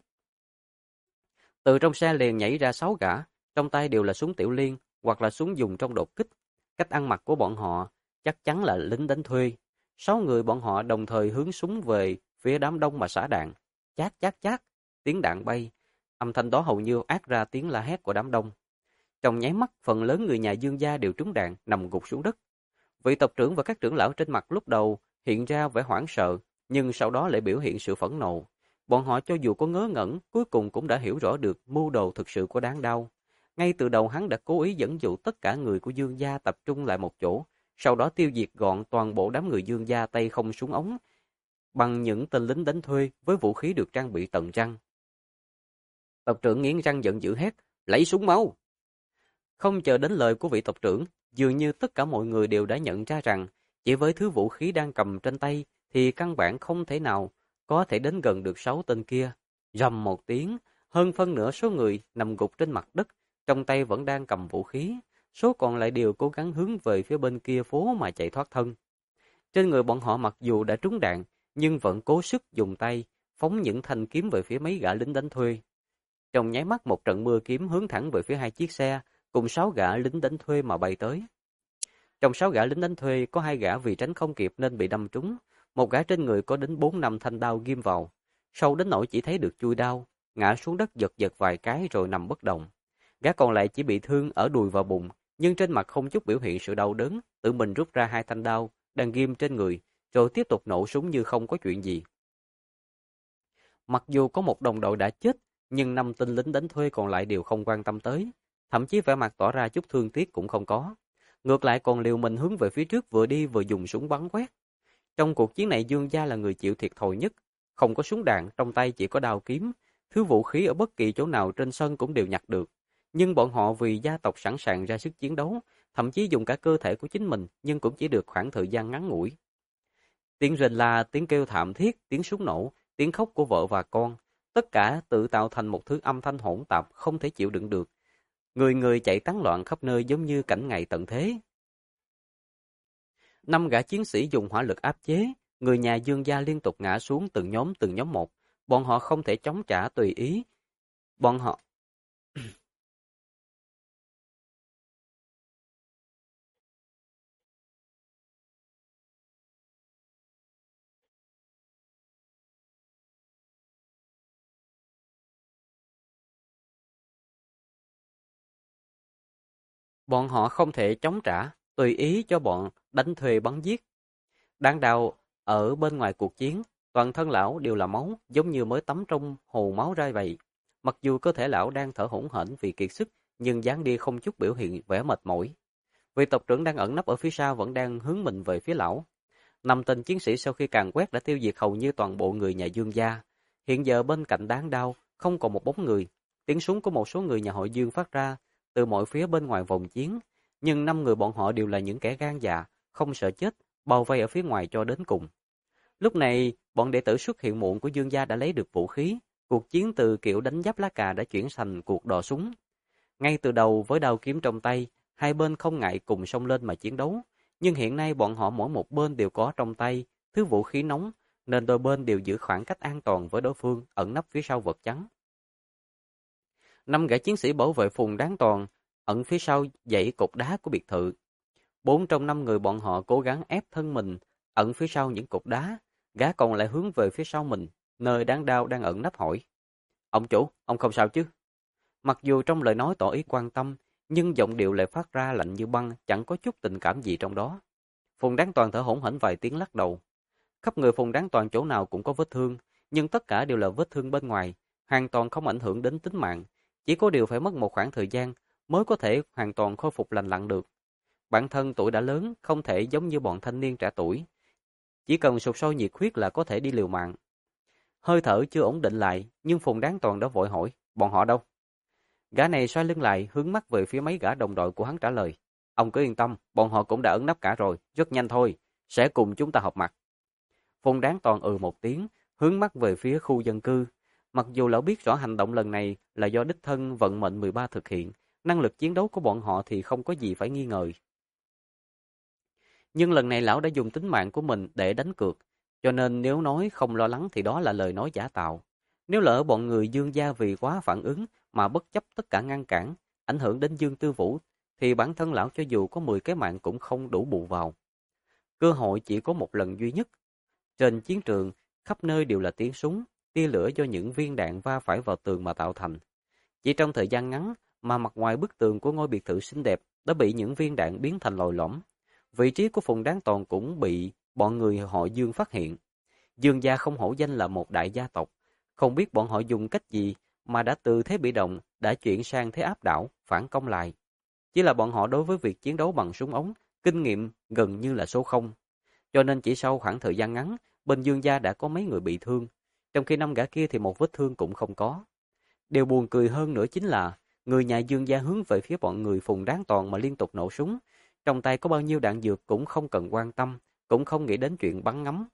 Từ trong xe liền nhảy ra 6 gã, trong tay đều là súng tiểu liên hoặc là súng dùng trong đột kích. Cách ăn mặc của bọn họ chắc chắn là lính đánh thuê. 6 người bọn họ đồng thời hướng súng về phía đám đông mà xả đạn. Chát chát chát, tiếng đạn bay. Âm thanh đó hầu như át ra tiếng la hét của đám đông. Trong nháy mắt, phần lớn người nhà Dương gia đều trúng đạn, nằm gục xuống đất. Vị tộc trưởng và các trưởng lão trên mặt lúc đầu hiện ra vẻ hoảng sợ, nhưng sau đó lại biểu hiện sự phẫn nộ. Bọn họ cho dù có ngớ ngẩn, cuối cùng cũng đã hiểu rõ được mưu đồ thực sự của Đáng Đao. Ngay từ đầu hắn đã cố ý dẫn dụ tất cả người của Dương gia tập trung lại một chỗ, sau đó tiêu diệt gọn toàn bộ đám người Dương gia tay không súng ống, bằng những tên lính đánh thuê với vũ khí được trang bị tận răng. Tộc trưởng nghiến răng giận dữ hét, lấy súng máu! Không chờ đến lời của vị tộc trưởng, dường như tất cả mọi người đều đã nhận ra rằng, chỉ với thứ vũ khí đang cầm trên tay, thì căn bản không thể nào có thể đến gần được 6 tên kia. Rầm một tiếng, hơn phân nửa số người nằm gục trên mặt đất, trong tay vẫn đang cầm vũ khí, số còn lại đều cố gắng hướng về phía bên kia phố mà chạy thoát thân. Trên người bọn họ mặc dù đã trúng đạn, nhưng vẫn cố sức dùng tay, phóng những thanh kiếm về phía mấy gã lính đánh thuê. Trong nháy mắt một trận mưa kiếm hướng thẳng về phía hai chiếc xe, cùng 6 gã lính đánh thuê mà bay tới. Trong 6 gã lính đánh thuê có 2 gã vì tránh không kịp nên bị đâm trúng, một gã trên người có đến 4-5 thanh đao ghim vào, sâu đến nỗi chỉ thấy được chui đao, ngã xuống đất giật giật vài cái rồi nằm bất động. Gã còn lại chỉ bị thương ở đùi và bụng, nhưng trên mặt không chút biểu hiện sự đau đớn, tự mình rút ra 2 thanh đao đang ghim trên người, rồi tiếp tục nổ súng như không có chuyện gì. Mặc dù có một đồng đội đã chết, nhưng 5 tên lính đánh thuê còn lại đều không quan tâm tới, thậm chí vẻ mặt tỏ ra chút thương tiếc cũng không có. Ngược lại còn liều mình hướng về phía trước, vừa đi vừa dùng súng bắn quét. Trong cuộc chiến này Dương gia là người chịu thiệt thòi nhất, không có súng đạn, trong tay chỉ có đao kiếm, thứ vũ khí ở bất kỳ chỗ nào trên sân cũng đều nhặt được. Nhưng bọn họ vì gia tộc sẵn sàng ra sức chiến đấu, thậm chí dùng cả cơ thể của chính mình, nhưng cũng chỉ được khoảng thời gian ngắn ngủi. Tiếng rền la, tiếng kêu thảm thiết, tiếng súng nổ, tiếng khóc của vợ và con, tất cả tự tạo thành một thứ âm thanh hỗn tạp không thể chịu đựng được. Người người chạy tán loạn khắp nơi giống như cảnh ngày tận thế. 5 gã chiến sĩ dùng hỏa lực áp chế, người nhà Dương gia liên tục ngã xuống từng nhóm một. Bọn họ không thể chống trả tùy ý. Bọn họ bọn họ không thể chống trả, tùy ý cho bọn đánh thuê bắn giết. Đáng đau ở bên ngoài cuộc chiến, toàn thân lão đều là máu, giống như mới tắm trong hồ máu ra vậy. Mặc dù cơ thể lão đang thở hổn hển vì kiệt sức, nhưng dáng đi không chút biểu hiện vẻ mệt mỏi. Vị tộc trưởng đang ẩn nấp ở phía sau vẫn đang hướng mình về phía lão. 5 tên chiến sĩ sau khi càn quét đã tiêu diệt hầu như toàn bộ người nhà Dương gia. Hiện giờ bên cạnh Đáng đau không còn một bóng người. Tiếng súng của một số người nhà họ Dương phát ra từ mọi phía bên ngoài vòng chiến, nhưng 5 người bọn họ đều là những kẻ gan dạ, không sợ chết, bao vây ở phía ngoài cho đến cùng. Lúc này, bọn đệ tử xuất hiện muộn của Dương gia đã lấy được vũ khí, cuộc chiến từ kiểu đánh giáp lá cà đã chuyển thành cuộc đò súng. Ngay từ đầu với đao kiếm trong tay, hai bên không ngại cùng xông lên mà chiến đấu, nhưng hiện nay bọn họ mỗi một bên đều có trong tay thứ vũ khí nóng, nên đôi bên đều giữ khoảng cách an toàn với đối phương, ẩn nấp phía sau vật trắng. 5 gã chiến sĩ bảo vệ Phùng Đáng Toàn ẩn phía sau dãy cột đá của biệt thự. 4 trong 5 người bọn họ cố gắng ép thân mình ẩn phía sau những cột đá, gã còn lại hướng về phía sau mình, nơi Đáng Đao đang ẩn nấp hỏi: "Ông chủ, ông không sao chứ?" Mặc dù trong lời nói tỏ ý quan tâm, nhưng giọng điệu lại phát ra lạnh như băng, chẳng có chút tình cảm gì trong đó. Phùng Đáng Toàn thở hổn hển vài tiếng lắc đầu. Khắp người Phùng Đáng Toàn chỗ nào cũng có vết thương, nhưng tất cả đều là vết thương bên ngoài, hoàn toàn không ảnh hưởng đến tính mạng. Chỉ có điều phải mất một khoảng thời gian mới có thể hoàn toàn khôi phục lành lặn được. Bản thân tuổi đã lớn, không thể giống như bọn thanh niên trẻ tuổi. Chỉ cần sục sôi nhiệt huyết là có thể đi liều mạng. Hơi thở chưa ổn định lại, nhưng Phùng Đáng Toàn đã vội hỏi, bọn họ đâu? Gã này xoay lưng lại, hướng mắt về phía mấy gã đồng đội của hắn trả lời. Ông cứ yên tâm, bọn họ cũng đã ẩn nấp cả rồi, rất nhanh thôi, sẽ cùng chúng ta họp mặt. Phùng Đáng Toàn một tiếng, hướng mắt về phía khu dân cư. Mặc dù lão biết rõ hành động lần này là do đích thân vận mệnh 13 thực hiện, năng lực chiến đấu của bọn họ thì không có gì phải nghi ngờ. Nhưng lần này lão đã dùng tính mạng của mình để đánh cược, cho nên nếu nói không lo lắng thì đó là lời nói giả tạo. Nếu lỡ bọn người Dương gia vì quá phản ứng mà bất chấp tất cả ngăn cản, ảnh hưởng đến Dương Tư Vũ, thì bản thân lão cho dù có 10 cái mạng cũng không đủ bù vào. Cơ hội chỉ có một lần duy nhất. Trên chiến trường, khắp nơi đều là tiếng súng, tia lửa do những viên đạn va phải vào tường mà tạo thành. Chỉ trong thời gian ngắn mà mặt ngoài bức tường của ngôi biệt thự xinh đẹp đã bị những viên đạn biến thành lồi lõm. Vị trí của Phùng Đáng Toàn cũng bị bọn người họ Dương phát hiện. Dương gia không hổ danh là một đại gia tộc, không biết bọn họ dùng cách gì mà đã từ thế bị động đã chuyển sang thế áp đảo, phản công lại. Chỉ là bọn họ đối với việc chiến đấu bằng súng ống, kinh nghiệm gần như là số 0. Cho nên chỉ sau khoảng thời gian ngắn, bên Dương gia đã có mấy người bị thương, trong khi 5 gã kia thì một vết thương cũng không có. Điều buồn cười hơn nữa chính là người nhà Dương gia hướng về phía bọn người Phùng Đáng Toàn mà liên tục nổ súng, trong tay có bao nhiêu đạn dược cũng không cần quan tâm, cũng không nghĩ đến chuyện bắn ngắm.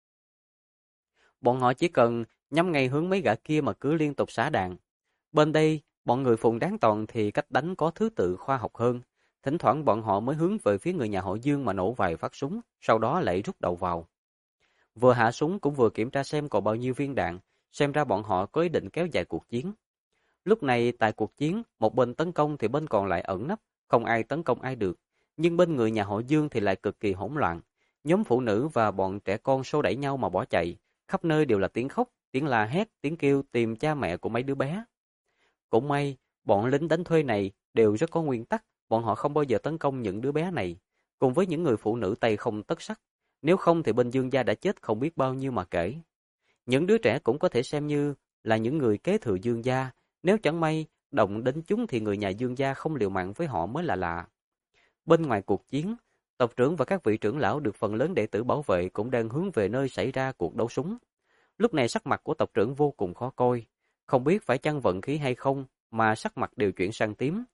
Bọn họ chỉ cần nhắm ngay hướng mấy gã kia mà cứ liên tục xả đạn. Bên đây, bọn người Phùng Đáng Toàn thì cách đánh có thứ tự khoa học hơn. Thỉnh thoảng bọn họ mới hướng về phía người nhà họ Dương mà nổ vài phát súng, sau đó lại rút đầu vào. Vừa hạ súng cũng vừa kiểm tra xem còn bao nhiêu viên đạn, xem ra bọn họ có ý định kéo dài cuộc chiến. Lúc này tại cuộc chiến, một bên tấn công thì bên còn lại ẩn nấp, không ai tấn công ai được. Nhưng bên người nhà họ Dương thì lại cực kỳ hỗn loạn. Nhóm phụ nữ và bọn trẻ con xô đẩy nhau mà bỏ chạy, khắp nơi đều là tiếng khóc, tiếng la hét, tiếng kêu tìm cha mẹ của mấy đứa bé. Cũng may, bọn lính đánh thuê này đều rất có nguyên tắc, bọn họ không bao giờ tấn công những đứa bé này, cùng với những người phụ nữ tay không tất sắt. Nếu không thì bên Dương gia đã chết không biết bao nhiêu mà kể. Những đứa trẻ cũng có thể xem như là những người kế thừa Dương gia, nếu chẳng may động đến chúng thì người nhà Dương gia không liều mạng với họ mới là lạ. Bên ngoài cuộc chiến, tộc trưởng và các vị trưởng lão được phần lớn đệ tử bảo vệ cũng đang hướng về nơi xảy ra cuộc đấu súng. Lúc này sắc mặt của tộc trưởng vô cùng khó coi, không biết phải chăng vận khí hay không mà sắc mặt đều chuyển sang tím.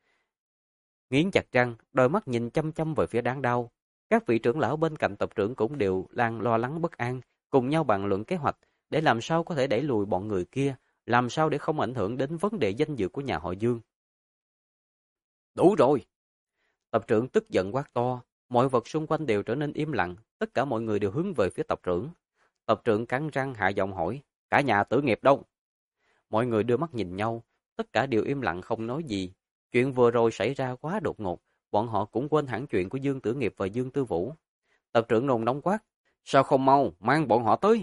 Nghiến chặt răng, đôi mắt nhìn chăm chăm về phía đáng đau. Các vị trưởng lão bên cạnh tộc trưởng cũng đều đang lo lắng bất an, cùng nhau bàn luận kế hoạch để làm sao có thể đẩy lùi bọn người kia, làm sao để không ảnh hưởng đến vấn đề danh dự của nhà họ Dương. Đủ rồi! Tộc trưởng tức giận quát to, mọi vật xung quanh đều trở nên im lặng, tất cả mọi người đều hướng về phía tộc trưởng. Tộc trưởng cắn răng hạ giọng hỏi, cả nhà Tử Nghiệp đâu? Mọi người đưa mắt nhìn nhau, tất cả đều im lặng không nói gì. Chuyện vừa rồi xảy ra quá đột ngột, bọn họ cũng quên hẳn chuyện của Dương Tử Nghiệp và Dương Tư Vũ. Tộc trưởng nôn nóng quát, sao không mau, mang bọn họ tới.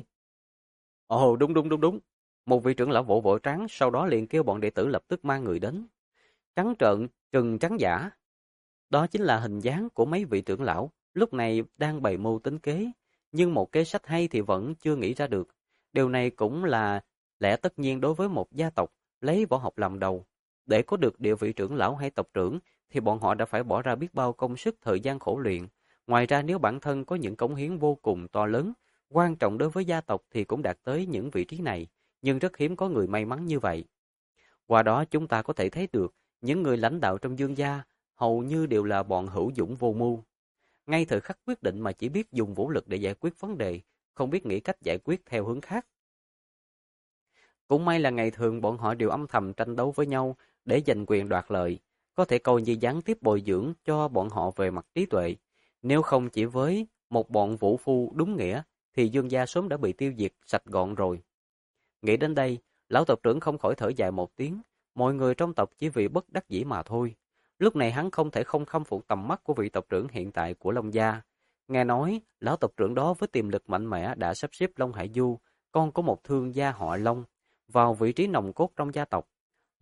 Ồ đúng. Một vị trưởng lão vỗ vỗ trán, sau đó liền kêu bọn đệ tử lập tức mang người đến. Trắng trợn, trừng trắng giả. Đó chính là hình dáng của mấy vị trưởng lão, lúc này đang bày mưu tính kế, nhưng một kế sách hay thì vẫn chưa nghĩ ra được. Điều này cũng là lẽ tất nhiên đối với một gia tộc lấy võ học làm đầu. Để có được địa vị trưởng lão hay tộc trưởng thì bọn họ đã phải bỏ ra biết bao công sức thời gian khổ luyện. Ngoài ra nếu bản thân có những cống hiến vô cùng to lớn, quan trọng đối với gia tộc thì cũng đạt tới những vị trí này, nhưng rất hiếm có người may mắn như vậy. Qua đó chúng ta có thể thấy được những người lãnh đạo trong Dương gia hầu như đều là bọn hữu dũng vô mưu. Ngay thời khắc quyết định mà chỉ biết dùng vũ lực để giải quyết vấn đề, không biết nghĩ cách giải quyết theo hướng khác. Cũng may là ngày thường bọn họ đều âm thầm tranh đấu với nhau để giành quyền đoạt lợi, có thể coi như gián tiếp bồi dưỡng cho bọn họ về mặt trí tuệ. Nếu không chỉ với một bọn vũ phu đúng nghĩa, thì Dương gia sớm đã bị tiêu diệt sạch gọn rồi. Nghĩ đến đây, lão tộc trưởng không khỏi thở dài một tiếng, mọi người trong tộc chỉ vì bất đắc dĩ mà thôi. Lúc này hắn không thể không khâm phục tầm mắt của vị tộc trưởng hiện tại của Long gia. Nghe nói, lão tộc trưởng đó với tiềm lực mạnh mẽ đã sắp xếp Long Hải Du, con của một thương gia họ Long, vào vị trí nòng cốt trong gia tộc.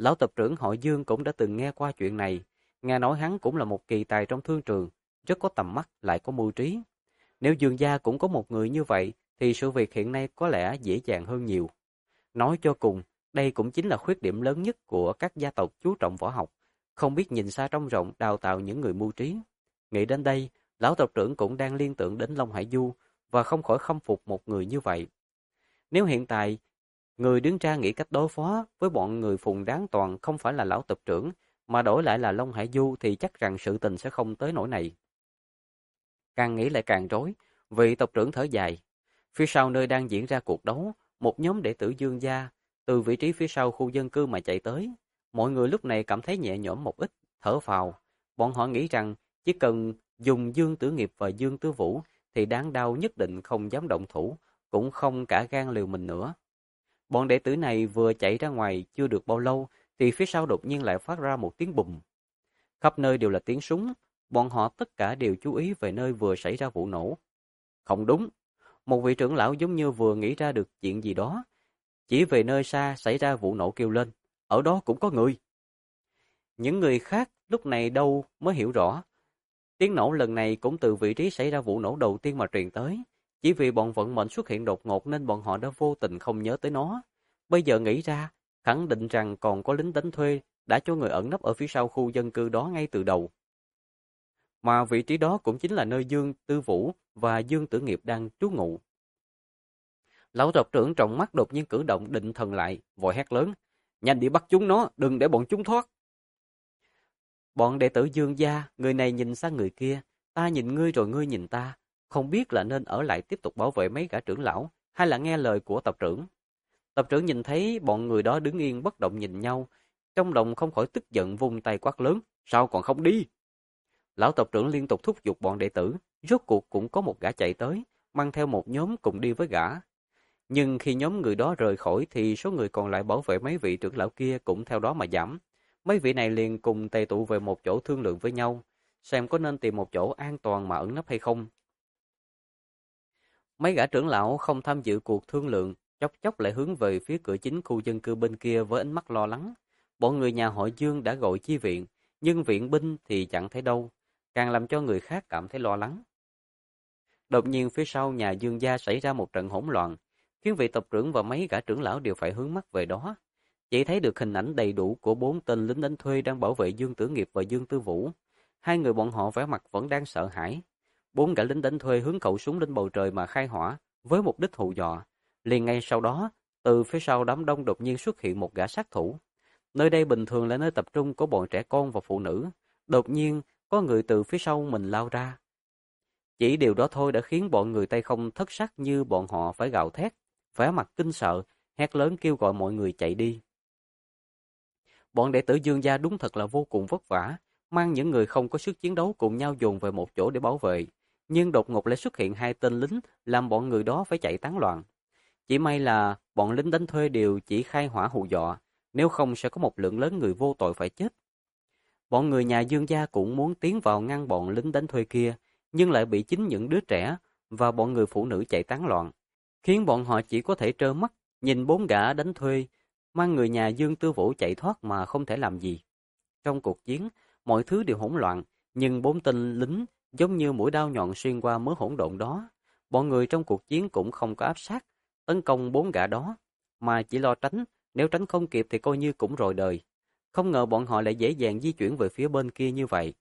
Lão tập trưởng họ Dương cũng đã từng nghe qua chuyện này, nghe nói hắn cũng là một kỳ tài trong thương trường, rất có tầm mắt lại có mưu trí. Nếu Dương gia cũng có một người như vậy, thì sự việc hiện nay có lẽ dễ dàng hơn nhiều. Nói cho cùng, đây cũng chính là khuyết điểm lớn nhất của các gia tộc chú trọng võ học, không biết nhìn xa trông rộng đào tạo những người mưu trí. Nghĩ đến đây, lão tộc trưởng cũng đang liên tưởng đến Long Hải Du và không khỏi khâm phục một người như vậy. Nếu hiện tại, người đứng ra nghĩ cách đối phó với bọn người Phùng Đáng Toàn không phải là lão tộc trưởng, mà đổi lại là Long Hải Du thì chắc rằng sự tình sẽ không tới nỗi này. Càng nghĩ lại càng rối, vị tộc trưởng thở dài. Phía sau nơi đang diễn ra cuộc đấu, một nhóm đệ tử Dương gia từ vị trí phía sau khu dân cư mà chạy tới. Mọi người lúc này cảm thấy nhẹ nhõm một ít, thở phào. Bọn họ nghĩ rằng chỉ cần dùng Dương Tử Nghiệp và Dương Tử Vũ thì đáng đau nhất định không dám động thủ, cũng không cả gan liều mình nữa. Bọn đệ tử này vừa chạy ra ngoài chưa được bao lâu thì phía sau đột nhiên lại phát ra một tiếng bùm. Khắp nơi đều là tiếng súng, bọn họ tất cả đều chú ý về nơi vừa xảy ra vụ nổ. Không đúng, một vị trưởng lão giống như vừa nghĩ ra được chuyện gì đó, chỉ về nơi xa xảy ra vụ nổ kêu lên, ở đó cũng có người. Những người khác lúc này đâu mới hiểu rõ, tiếng nổ lần này cũng từ vị trí xảy ra vụ nổ đầu tiên mà truyền tới, chỉ vì bọn vận mệnh xuất hiện đột ngột nên bọn họ đã vô tình không nhớ tới nó. Bây giờ nghĩ ra, khẳng định rằng còn có lính đánh thuê đã cho người ẩn nấp ở phía sau khu dân cư đó ngay từ đầu. Mà vị trí đó cũng chính là nơi Dương Tư Vũ và Dương Tử Nghiệp đang trú ngụ. Lão tộc trưởng trọng mắt đột nhiên cử động định thần lại, vội hét lớn, nhanh đi bắt chúng nó, đừng để bọn chúng thoát. Bọn đệ tử Dương gia, người này nhìn sang người kia, ta nhìn ngươi rồi ngươi nhìn ta, không biết là nên ở lại tiếp tục bảo vệ mấy gã trưởng lão, hay là nghe lời của tộc trưởng. Tộc trưởng nhìn thấy bọn người đó đứng yên bất động nhìn nhau, trong lòng không khỏi tức giận vung tay quát lớn, sao còn không đi? Lão tộc trưởng liên tục thúc giục bọn đệ tử, rốt cuộc cũng có một gã chạy tới, mang theo một nhóm cùng đi với gã. Nhưng khi nhóm người đó rời khỏi thì số người còn lại bảo vệ mấy vị trưởng lão kia cũng theo đó mà giảm. Mấy vị này liền cùng tề tụ về một chỗ thương lượng với nhau, xem có nên tìm một chỗ an toàn mà ẩn nấp hay không. Mấy gã trưởng lão không tham dự cuộc thương lượng, chốc chốc lại hướng về phía cửa chính khu dân cư bên kia với ánh mắt lo lắng. Bọn người nhà họ Dương đã gọi chi viện, nhưng viện binh thì chẳng thấy đâu, càng làm cho người khác cảm thấy lo lắng. Đột nhiên phía sau nhà Dương gia xảy ra một trận hỗn loạn, khiến vị tộc trưởng và mấy gã trưởng lão đều phải hướng mắt về đó. Chỉ thấy được hình ảnh đầy đủ của 4 tên lính đánh thuê đang bảo vệ Dương Tử Nghiệp và Dương Tư Vũ. Hai người bọn họ vẻ mặt vẫn đang sợ hãi. 4 gã lính đánh thuê hướng khẩu súng lên bầu trời mà khai hỏa, với mục đích hù dọa. Liền ngay sau đó, từ phía sau đám đông đột nhiên xuất hiện một gã sát thủ. Nơi đây bình thường là nơi tập trung của bọn trẻ con và phụ nữ. Đột nhiên, có người từ phía sau mình lao ra. Chỉ điều đó thôi đã khiến bọn người tay không thất sắc như bọn họ phải gào thét, vẻ mặt kinh sợ, hét lớn kêu gọi mọi người chạy đi. Bọn đệ tử Dương gia đúng thật là vô cùng vất vả, mang những người không có sức chiến đấu cùng nhau dồn về một chỗ để bảo vệ. Nhưng đột ngột lại xuất hiện 2 tên lính, làm bọn người đó phải chạy tán loạn. Chỉ may là bọn lính đánh thuê đều chỉ khai hỏa hù dọa, nếu không sẽ có một lượng lớn người vô tội phải chết. Bọn người nhà Dương gia cũng muốn tiến vào ngăn bọn lính đánh thuê kia, nhưng lại bị chính những đứa trẻ và bọn người phụ nữ chạy tán loạn, khiến bọn họ chỉ có thể trơ mắt nhìn 4 gã đánh thuê mang người nhà Dương Tư Vũ chạy thoát mà không thể làm gì. Trong cuộc chiến, mọi thứ đều hỗn loạn, nhưng 4 tên lính giống như mũi đao nhọn xuyên qua mớ hỗn độn đó. Bọn người trong cuộc chiến cũng không có áp sát, tấn công 4 gã đó, mà chỉ lo tránh, nếu tránh không kịp thì coi như cũng rồi đời. Không ngờ bọn họ lại dễ dàng di chuyển về phía bên kia như vậy.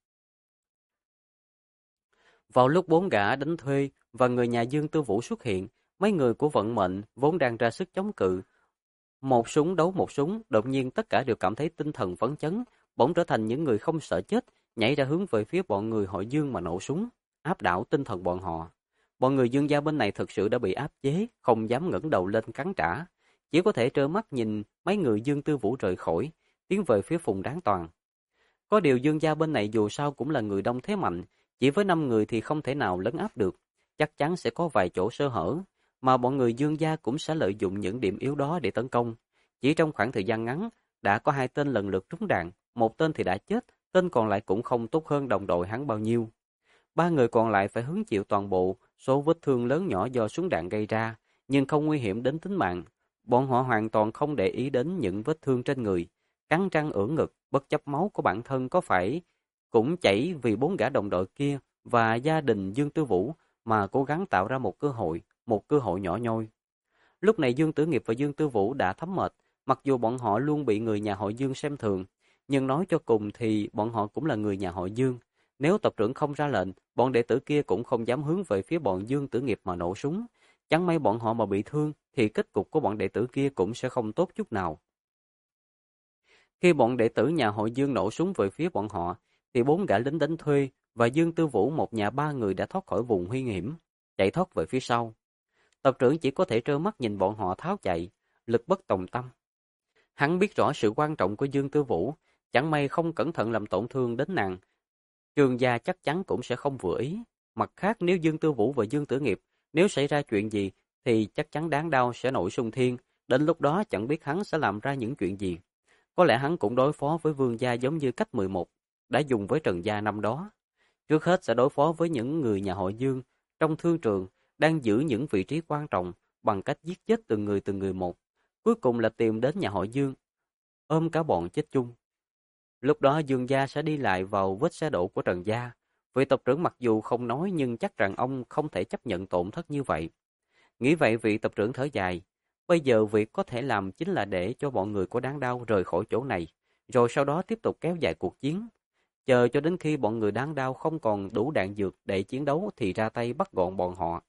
Vào lúc 4 gã đánh thuê và người nhà Dương Tư Vũ xuất hiện, mấy người của vận mệnh vốn đang ra sức chống cự. Một súng đấu một súng, đột nhiên tất cả đều cảm thấy tinh thần phấn chấn, bỗng trở thành những người không sợ chết, nhảy ra hướng về phía bọn người họ Dương mà nổ súng, áp đảo tinh thần bọn họ. Bọn người Dương gia bên này thực sự đã bị áp chế, không dám ngẩng đầu lên cắn trả, chỉ có thể trơ mắt nhìn mấy người Dương Tư Vũ rời khỏi, tiến về phía Phùng Đáng Toàn. Có điều Dương gia bên này dù sao cũng là người đông thế mạnh, chỉ với 5 người thì không thể nào lấn áp được, chắc chắn sẽ có vài chỗ sơ hở, mà bọn người Dương gia cũng sẽ lợi dụng những điểm yếu đó để tấn công. Chỉ trong khoảng thời gian ngắn, đã có 2 tên lần lượt trúng đạn, một tên thì đã chết, tên còn lại cũng không tốt hơn đồng đội hắn bao nhiêu. 3 người còn lại phải hứng chịu toàn bộ số vết thương lớn nhỏ do súng đạn gây ra, nhưng không nguy hiểm đến tính mạng. Bọn họ hoàn toàn không để ý đến những vết thương trên người. cắn răng ưỡn ngực, bất chấp máu của bản thân có phải cũng chảy vì 4 gã đồng đội kia và gia đình Dương Tư Vũ mà cố gắng tạo ra một cơ hội nhỏ nhoi. Lúc này Dương Tử Nghiệp và Dương Tư Vũ đã thấm mệt, mặc dù bọn họ luôn bị người nhà họ Dương xem thường, nhưng nói cho cùng thì bọn họ cũng là người nhà họ Dương. Nếu tộc trưởng không ra lệnh, bọn đệ tử kia cũng không dám hướng về phía bọn Dương Tử Nghiệp mà nổ súng. Chẳng may bọn họ mà bị thương thì kết cục của bọn đệ tử kia cũng sẽ không tốt chút nào. Khi bọn đệ tử nhà họ Dương nổ súng về phía bọn họ, thì 4 gã lính đánh thuê và Dương Tư Vũ một nhà 3 người đã thoát khỏi vùng nguy hiểm, chạy thoát về phía sau. Tộc trưởng chỉ có thể trơ mắt nhìn bọn họ tháo chạy, lực bất tòng tâm. Hắn biết rõ sự quan trọng của Dương Tư Vũ, chẳng may không cẩn thận làm tổn thương đến nàng. Trương gia chắc chắn cũng sẽ không vừa ý. Mặt khác, nếu Dương Tư Vũ và Dương Tử Nghiệp, nếu xảy ra chuyện gì, thì chắc chắn đáng đau sẽ nổi xung thiên. Đến lúc đó chẳng biết hắn sẽ làm ra những chuyện gì. Có lẽ hắn cũng đối phó với Vương gia giống như cách 11 đã dùng với Trần gia năm đó. Trước hết sẽ đối phó với những người nhà họ Dương trong thương trường đang giữ những vị trí quan trọng bằng cách giết chết từng người một. Cuối cùng là tìm đến nhà họ Dương, ôm cả bọn chết chung. Lúc đó Dương gia sẽ đi lại vào vết xe đổ của Trần gia. Vị tộc trưởng mặc dù không nói nhưng chắc rằng ông không thể chấp nhận tổn thất như vậy. Nghĩ vậy vị tộc trưởng thở dài. Bây giờ việc có thể làm chính là để cho bọn người của Đáng Đao rời khỏi chỗ này, rồi sau đó tiếp tục kéo dài cuộc chiến. Chờ cho đến khi bọn người Đáng Đao không còn đủ đạn dược để chiến đấu thì ra tay bắt gọn bọn họ.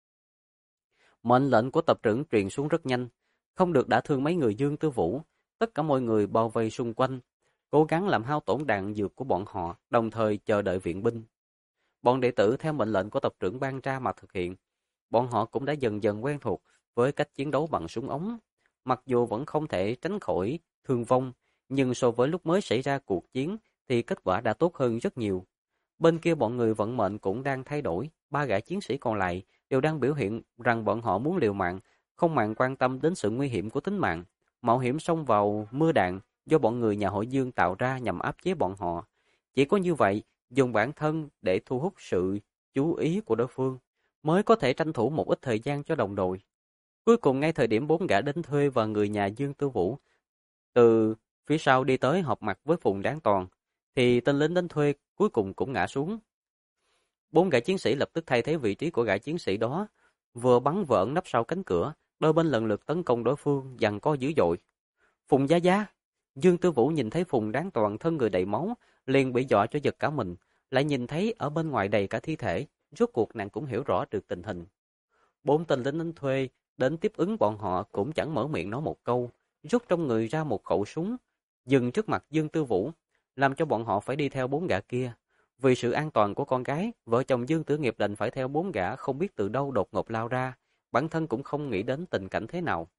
Mệnh lệnh của tộc trưởng truyền xuống rất nhanh, không được đả thương mấy người Dương Tư Vũ. Tất cả mọi người bao vây xung quanh, cố gắng làm hao tổn đạn dược của bọn họ, đồng thời chờ đợi viện binh. Bọn đệ tử theo mệnh lệnh của tộc trưởng ban ra mà thực hiện. Bọn họ cũng đã dần dần quen thuộc với cách chiến đấu bằng súng ống. Mặc dù vẫn không thể tránh khỏi thương vong, nhưng so với lúc mới xảy ra cuộc chiến thì kết quả đã tốt hơn rất nhiều. Bên kia bọn người vận mệnh cũng đang thay đổi, 3 gã chiến sĩ còn lại đều đang biểu hiện rằng bọn họ muốn liều mạng, không màng quan tâm đến sự nguy hiểm của tính mạng, mạo hiểm xông vào mưa đạn do bọn người nhà họ Dương tạo ra nhằm áp chế bọn họ. Chỉ có như vậy, dùng bản thân để thu hút sự chú ý của đối phương, mới có thể tranh thủ một ít thời gian cho đồng đội. Cuối cùng ngay thời điểm 4 gã đến thuê và người nhà Dương Tư Vũ từ phía sau đi tới họp mặt với Phùng Đáng Toàn, thì tên lính đánh thuê cuối cùng cũng ngã xuống. 4 gã chiến sĩ lập tức thay thế vị trí của gã chiến sĩ đó, vừa bắn vừa ẩn nấp sau cánh cửa, đôi bên lần lượt tấn công đối phương, giằng co dữ dội. Phùng Gia Gia! Dương Tư Vũ nhìn thấy Phùng Đáng Toàn thân người đầy máu, liền bị dọa cho giật cả mình, lại nhìn thấy ở bên ngoài đầy cả thi thể, rốt cuộc nàng cũng hiểu rõ được tình hình. 4 tên lính đánh thuê đến tiếp ứng bọn họ cũng chẳng mở miệng nói một câu, rút trong người ra một khẩu súng, dừng trước mặt Dương Tư Vũ, làm cho bọn họ phải đi theo 4 gã kia. Vì sự an toàn của con gái, vợ chồng Dương Tử Nghiệp đành phải theo 4 gã không biết từ đâu đột ngột lao ra, bản thân cũng không nghĩ đến tình cảnh thế nào.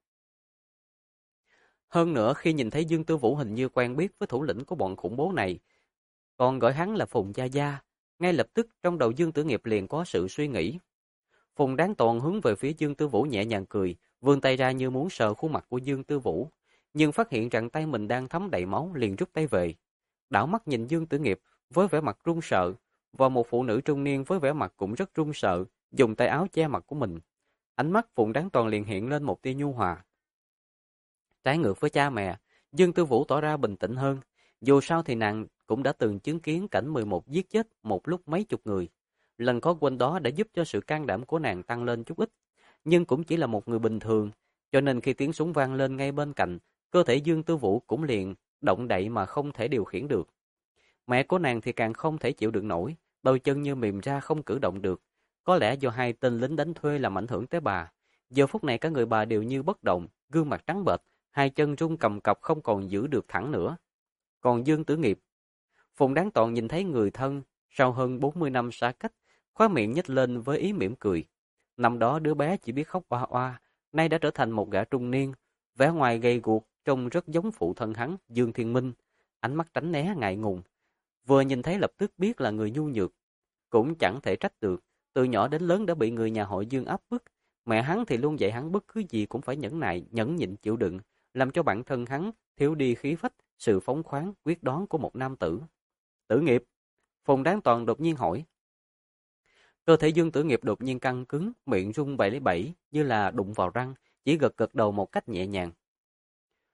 Hơn nữa khi nhìn thấy Dương Tư Vũ hình như quen biết với thủ lĩnh của bọn khủng bố này, còn gọi hắn là Phùng Gia Gia, ngay lập tức trong đầu Dương Tử Nghiệp liền có sự suy nghĩ. Phùng Đáng Toàn hướng về phía Dương Tư Vũ nhẹ nhàng cười, vươn tay ra như muốn sờ khuôn mặt của Dương Tư Vũ, nhưng phát hiện rằng tay mình đang thấm đầy máu liền rút tay về. Đảo mắt nhìn Dương Tử Nghiệp với vẻ mặt run sợ, và một phụ nữ trung niên với vẻ mặt cũng rất run sợ, dùng tay áo che mặt của mình. Ánh mắt Phùng Đáng Toàn liền hiện lên một tia nhu hòa. Trái ngược với cha mẹ, Dương Tư Vũ tỏ ra bình tĩnh hơn, dù sao thì nàng cũng đã từng chứng kiến cảnh 11 giết chết một lúc mấy chục người. Lần có quên đó đã giúp cho sự can đảm của nàng tăng lên chút ít, nhưng cũng chỉ là một người bình thường, cho nên khi tiếng súng vang lên ngay bên cạnh, cơ thể Dương Tư Vũ cũng liền động đậy mà không thể điều khiển được. Mẹ của nàng thì càng không thể chịu đựng nổi, đôi chân như mềm ra không cử động được. Có lẽ do 2 tên lính đánh thuê làm ảnh hưởng tới bà. Giờ phút này cả người bà đều như bất động, gương mặt trắng bệch, 2 chân run cầm cập không còn giữ được thẳng nữa. Còn Dương Tử Nghiệp, Phùng Đáng Toàn nhìn thấy người thân sau hơn 40 năm xa cách, khóe miệng nhếch lên với ý mỉm cười. Năm đó đứa bé chỉ biết khóc oa oa, nay đã trở thành một gã trung niên, vẻ ngoài gầy guộc trông rất giống phụ thân hắn, Dương Thiên Minh, ánh mắt tránh né ngại ngùng. Vừa nhìn thấy lập tức biết là người nhu nhược, cũng chẳng thể trách được, từ nhỏ đến lớn đã bị người nhà họ Dương áp bức, mẹ hắn thì luôn dạy hắn bất cứ gì cũng phải nhẫn nại, nhẫn nhịn chịu đựng, làm cho bản thân hắn thiếu đi khí phách, sự phóng khoáng, quyết đoán của một nam tử. Tử Nghiệp, Phùng Đáng Toàn đột nhiên hỏi. Cơ thể Dương Tử Nghiệp đột nhiên căng cứng, miệng rung bẩy lấy bẩy như là đụng vào răng, chỉ gật gật đầu một cách nhẹ nhàng.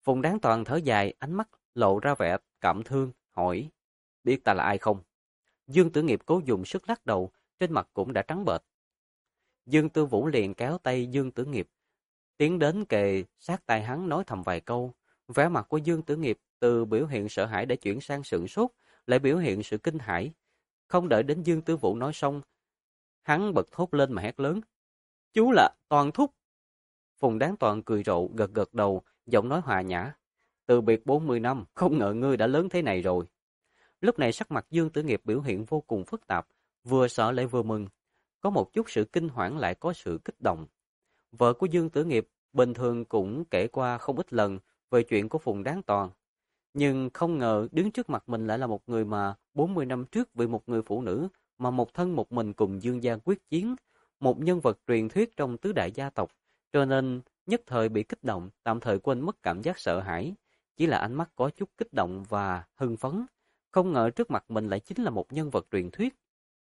Phùng Đáng Toàn thở dài, ánh mắt lộ ra vẻ cảm thương, hỏi, biết ta là ai không? Dương Tử Nghiệp cố dùng sức lắc đầu, trên mặt cũng đã trắng bệch. Dương Tư Vũ liền kéo tay Dương Tử Nghiệp, tiến đến kề sát tai hắn nói thầm vài câu. Vẻ mặt của Dương Tử Nghiệp từ biểu hiện sợ hãi đã chuyển sang sửng sốt, lại biểu hiện sự kinh hãi. Không đợi đến Dương Tư Vũ nói xong, hắn bật thốt lên mà hét lớn. Chú là Toàn thúc. Phùng Đáng Toàn cười rộ, gật gật đầu, giọng nói hòa nhã. Từ biệt 40 năm, không ngờ ngươi đã lớn thế này rồi. Lúc này sắc mặt Dương Tử Nghiệp biểu hiện vô cùng phức tạp, vừa sợ lại vừa mừng. Có một chút sự kinh hoảng lại có sự kích động. Vợ của Dương Tử Nghiệp bình thường cũng kể qua không ít lần về chuyện của Phùng Đáng Toàn. Nhưng không ngờ đứng trước mặt mình lại là một người mà 40 năm trước vì một người phụ nữ mà một thân một mình cùng Dương gia quyết chiến, một nhân vật truyền thuyết trong tứ đại gia tộc, cho nên nhất thời bị kích động, tạm thời quên mất cảm giác sợ hãi, chỉ là ánh mắt có chút kích động và hưng phấn, không ngờ trước mặt mình lại chính là một nhân vật truyền thuyết.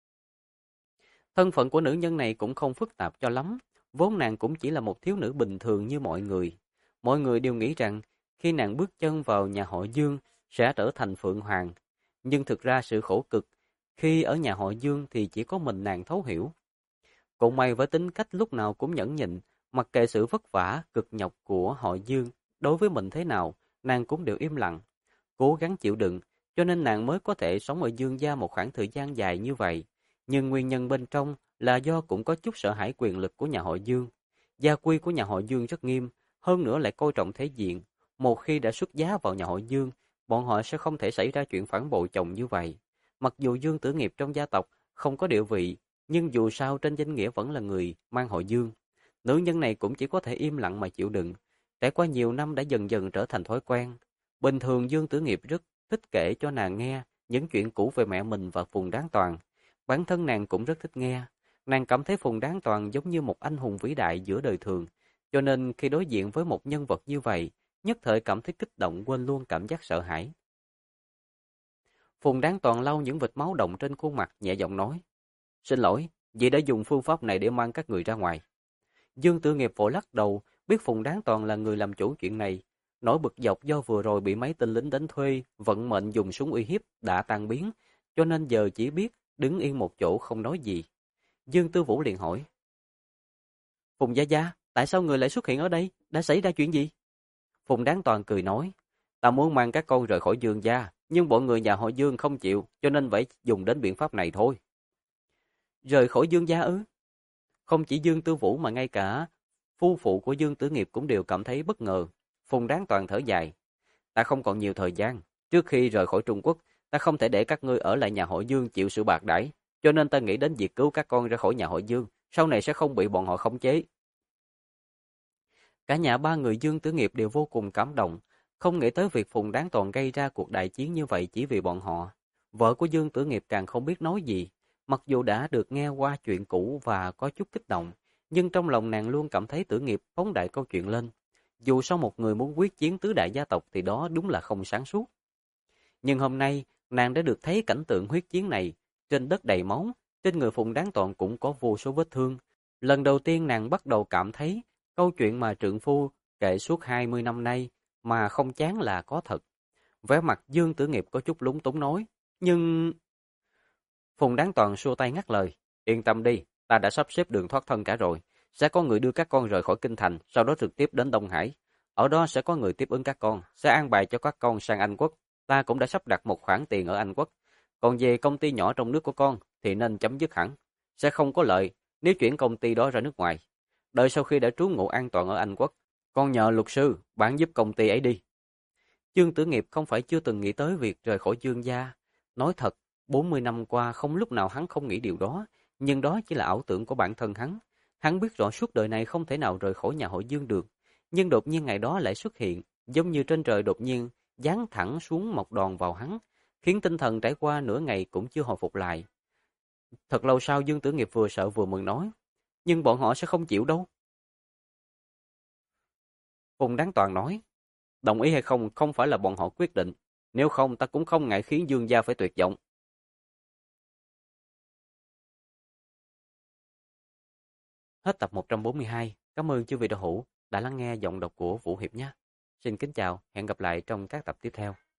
Thân phận của nữ nhân này cũng không phức tạp cho lắm, vốn nàng cũng chỉ là một thiếu nữ bình thường như mọi người. Mọi người đều nghĩ rằng khi nàng bước chân vào nhà họ Dương sẽ trở thành Phượng Hoàng, nhưng thực ra sự khổ cực khi ở nhà họ Dương thì chỉ có mình nàng thấu hiểu. Cũng may với tính cách lúc nào cũng nhẫn nhịn, mặc kệ sự vất vả, cực nhọc của họ Dương, đối với mình thế nào, nàng cũng đều im lặng, cố gắng chịu đựng, cho nên nàng mới có thể sống ở Dương gia một khoảng thời gian dài như vậy. Nhưng nguyên nhân bên trong là do cũng có chút sợ hãi quyền lực của nhà họ Dương. Gia quy của nhà họ Dương rất nghiêm, hơn nữa lại coi trọng thể diện. Một khi đã xuất giá vào nhà họ Dương, bọn họ sẽ không thể xảy ra chuyện phản bội chồng như vậy. Mặc dù Dương Tử Nghiệp trong gia tộc không có địa vị, nhưng dù sao trên danh nghĩa vẫn là người mang họ Dương. Nữ nhân này cũng chỉ có thể im lặng mà chịu đựng. Trải qua nhiều năm đã dần dần trở thành thói quen. Bình thường Dương Tử Nghiệp rất thích kể cho nàng nghe những chuyện cũ về mẹ mình và Phùng Đáng Toàn. Bản thân nàng cũng rất thích nghe. Nàng cảm thấy Phùng Đáng Toàn giống như một anh hùng vĩ đại giữa đời thường. Cho nên khi đối diện với một nhân vật như vậy, nhất thời cảm thấy kích động quên luôn cảm giác sợ hãi. Phùng Đáng Toàn lau những vệt máu động trên khuôn mặt, nhẹ giọng nói. Xin lỗi, vì đã dùng phương pháp này để mang các người ra ngoài. Dương Tử Nghiệp vội lắc đầu, biết Phùng Đáng Toàn là người làm chủ chuyện này. Nỗi bực dọc do vừa rồi bị mấy tên lính đánh thuê, vận mệnh dùng súng uy hiếp, đã tan biến, cho nên giờ chỉ biết đứng yên một chỗ không nói gì. Dương Tư Vũ liền hỏi. Phùng Gia Gia, tại sao người lại xuất hiện ở đây? Đã xảy ra chuyện gì? Phùng Đáng Toàn cười nói. Ta muốn mang các con rời khỏi Dương gia, nhưng bọn người nhà họ Dương không chịu, cho nên phải dùng đến biện pháp này thôi. Rời khỏi Dương gia ư? Không chỉ Dương Tư Vũ mà ngay cả phu phụ của Dương Tử Nghiệp cũng đều cảm thấy bất ngờ. Phùng Đáng Toàn thở dài. Ta không còn nhiều thời gian. Trước khi rời khỏi Trung Quốc, ta không thể để các ngươi ở lại nhà họ Dương chịu sự bạc đãi. Cho nên ta nghĩ đến việc cứu các con ra khỏi nhà họ Dương. Sau này sẽ không bị bọn họ khống chế. Cả nhà ba người Dương Tử Nghiệp đều vô cùng cảm động. Không nghĩ tới việc Phùng Đáng Toàn gây ra cuộc đại chiến như vậy chỉ vì bọn họ. Vợ của Dương Tử Nghiệp càng không biết nói gì. Mặc dù đã được nghe qua chuyện cũ và có chút kích động, nhưng trong lòng nàng luôn cảm thấy Tử Nghiệp phóng đại câu chuyện lên. Dù sao một người muốn quyết chiến tứ đại gia tộc thì đó đúng là không sáng suốt. Nhưng hôm nay, nàng đã được thấy cảnh tượng huyết chiến này. Trên đất đầy máu, trên người Phùng Đáng Toàn cũng có vô số vết thương. Lần đầu tiên nàng bắt đầu cảm thấy câu chuyện mà trượng phu kể suốt 20 năm nay mà không chán là có thật. Vẻ mặt Dương Tử Nghiệp có chút lúng túng nói, nhưng... Phùng Đáng Toàn xua tay ngắt lời, yên tâm đi, ta đã sắp xếp đường thoát thân cả rồi. Sẽ có người đưa các con rời khỏi kinh thành, sau đó trực tiếp đến Đông Hải. Ở đó sẽ có người tiếp ứng các con, sẽ an bài cho các con sang Anh Quốc. Ta cũng đã sắp đặt một khoản tiền ở Anh Quốc. Còn về công ty nhỏ trong nước của con thì nên chấm dứt hẳn. Sẽ không có lợi nếu chuyển công ty đó ra nước ngoài. Đợi sau khi đã trú ngụ an toàn ở Anh Quốc, con nhờ luật sư bán giúp công ty ấy đi. Dương Tử Nghiệp không phải chưa từng nghĩ tới việc rời khỏi Dương gia. Nói thật, 40 năm qua không lúc nào hắn không nghĩ điều đó, nhưng đó chỉ là ảo tưởng của bản thân hắn. Hắn biết rõ suốt đời này không thể nào rời khỏi nhà họ Dương được, nhưng đột nhiên ngày đó lại xuất hiện, giống như trên trời đột nhiên giáng thẳng xuống một đòn vào hắn, khiến tinh thần trải qua nửa ngày cũng chưa hồi phục lại. Thật lâu sau Dương Tử Nghiệp vừa sợ vừa mừng nói, nhưng bọn họ sẽ không chịu đâu. Phùng Đáng Toàn nói, đồng ý hay không không phải là bọn họ quyết định, nếu không ta cũng không ngại khiến Dương gia phải tuyệt vọng. Hết tập 142. Cảm ơn chư vị đạo hữu đã lắng nghe giọng đọc của Vũ Hiệp nhé. Xin kính chào, hẹn gặp lại trong các tập tiếp theo.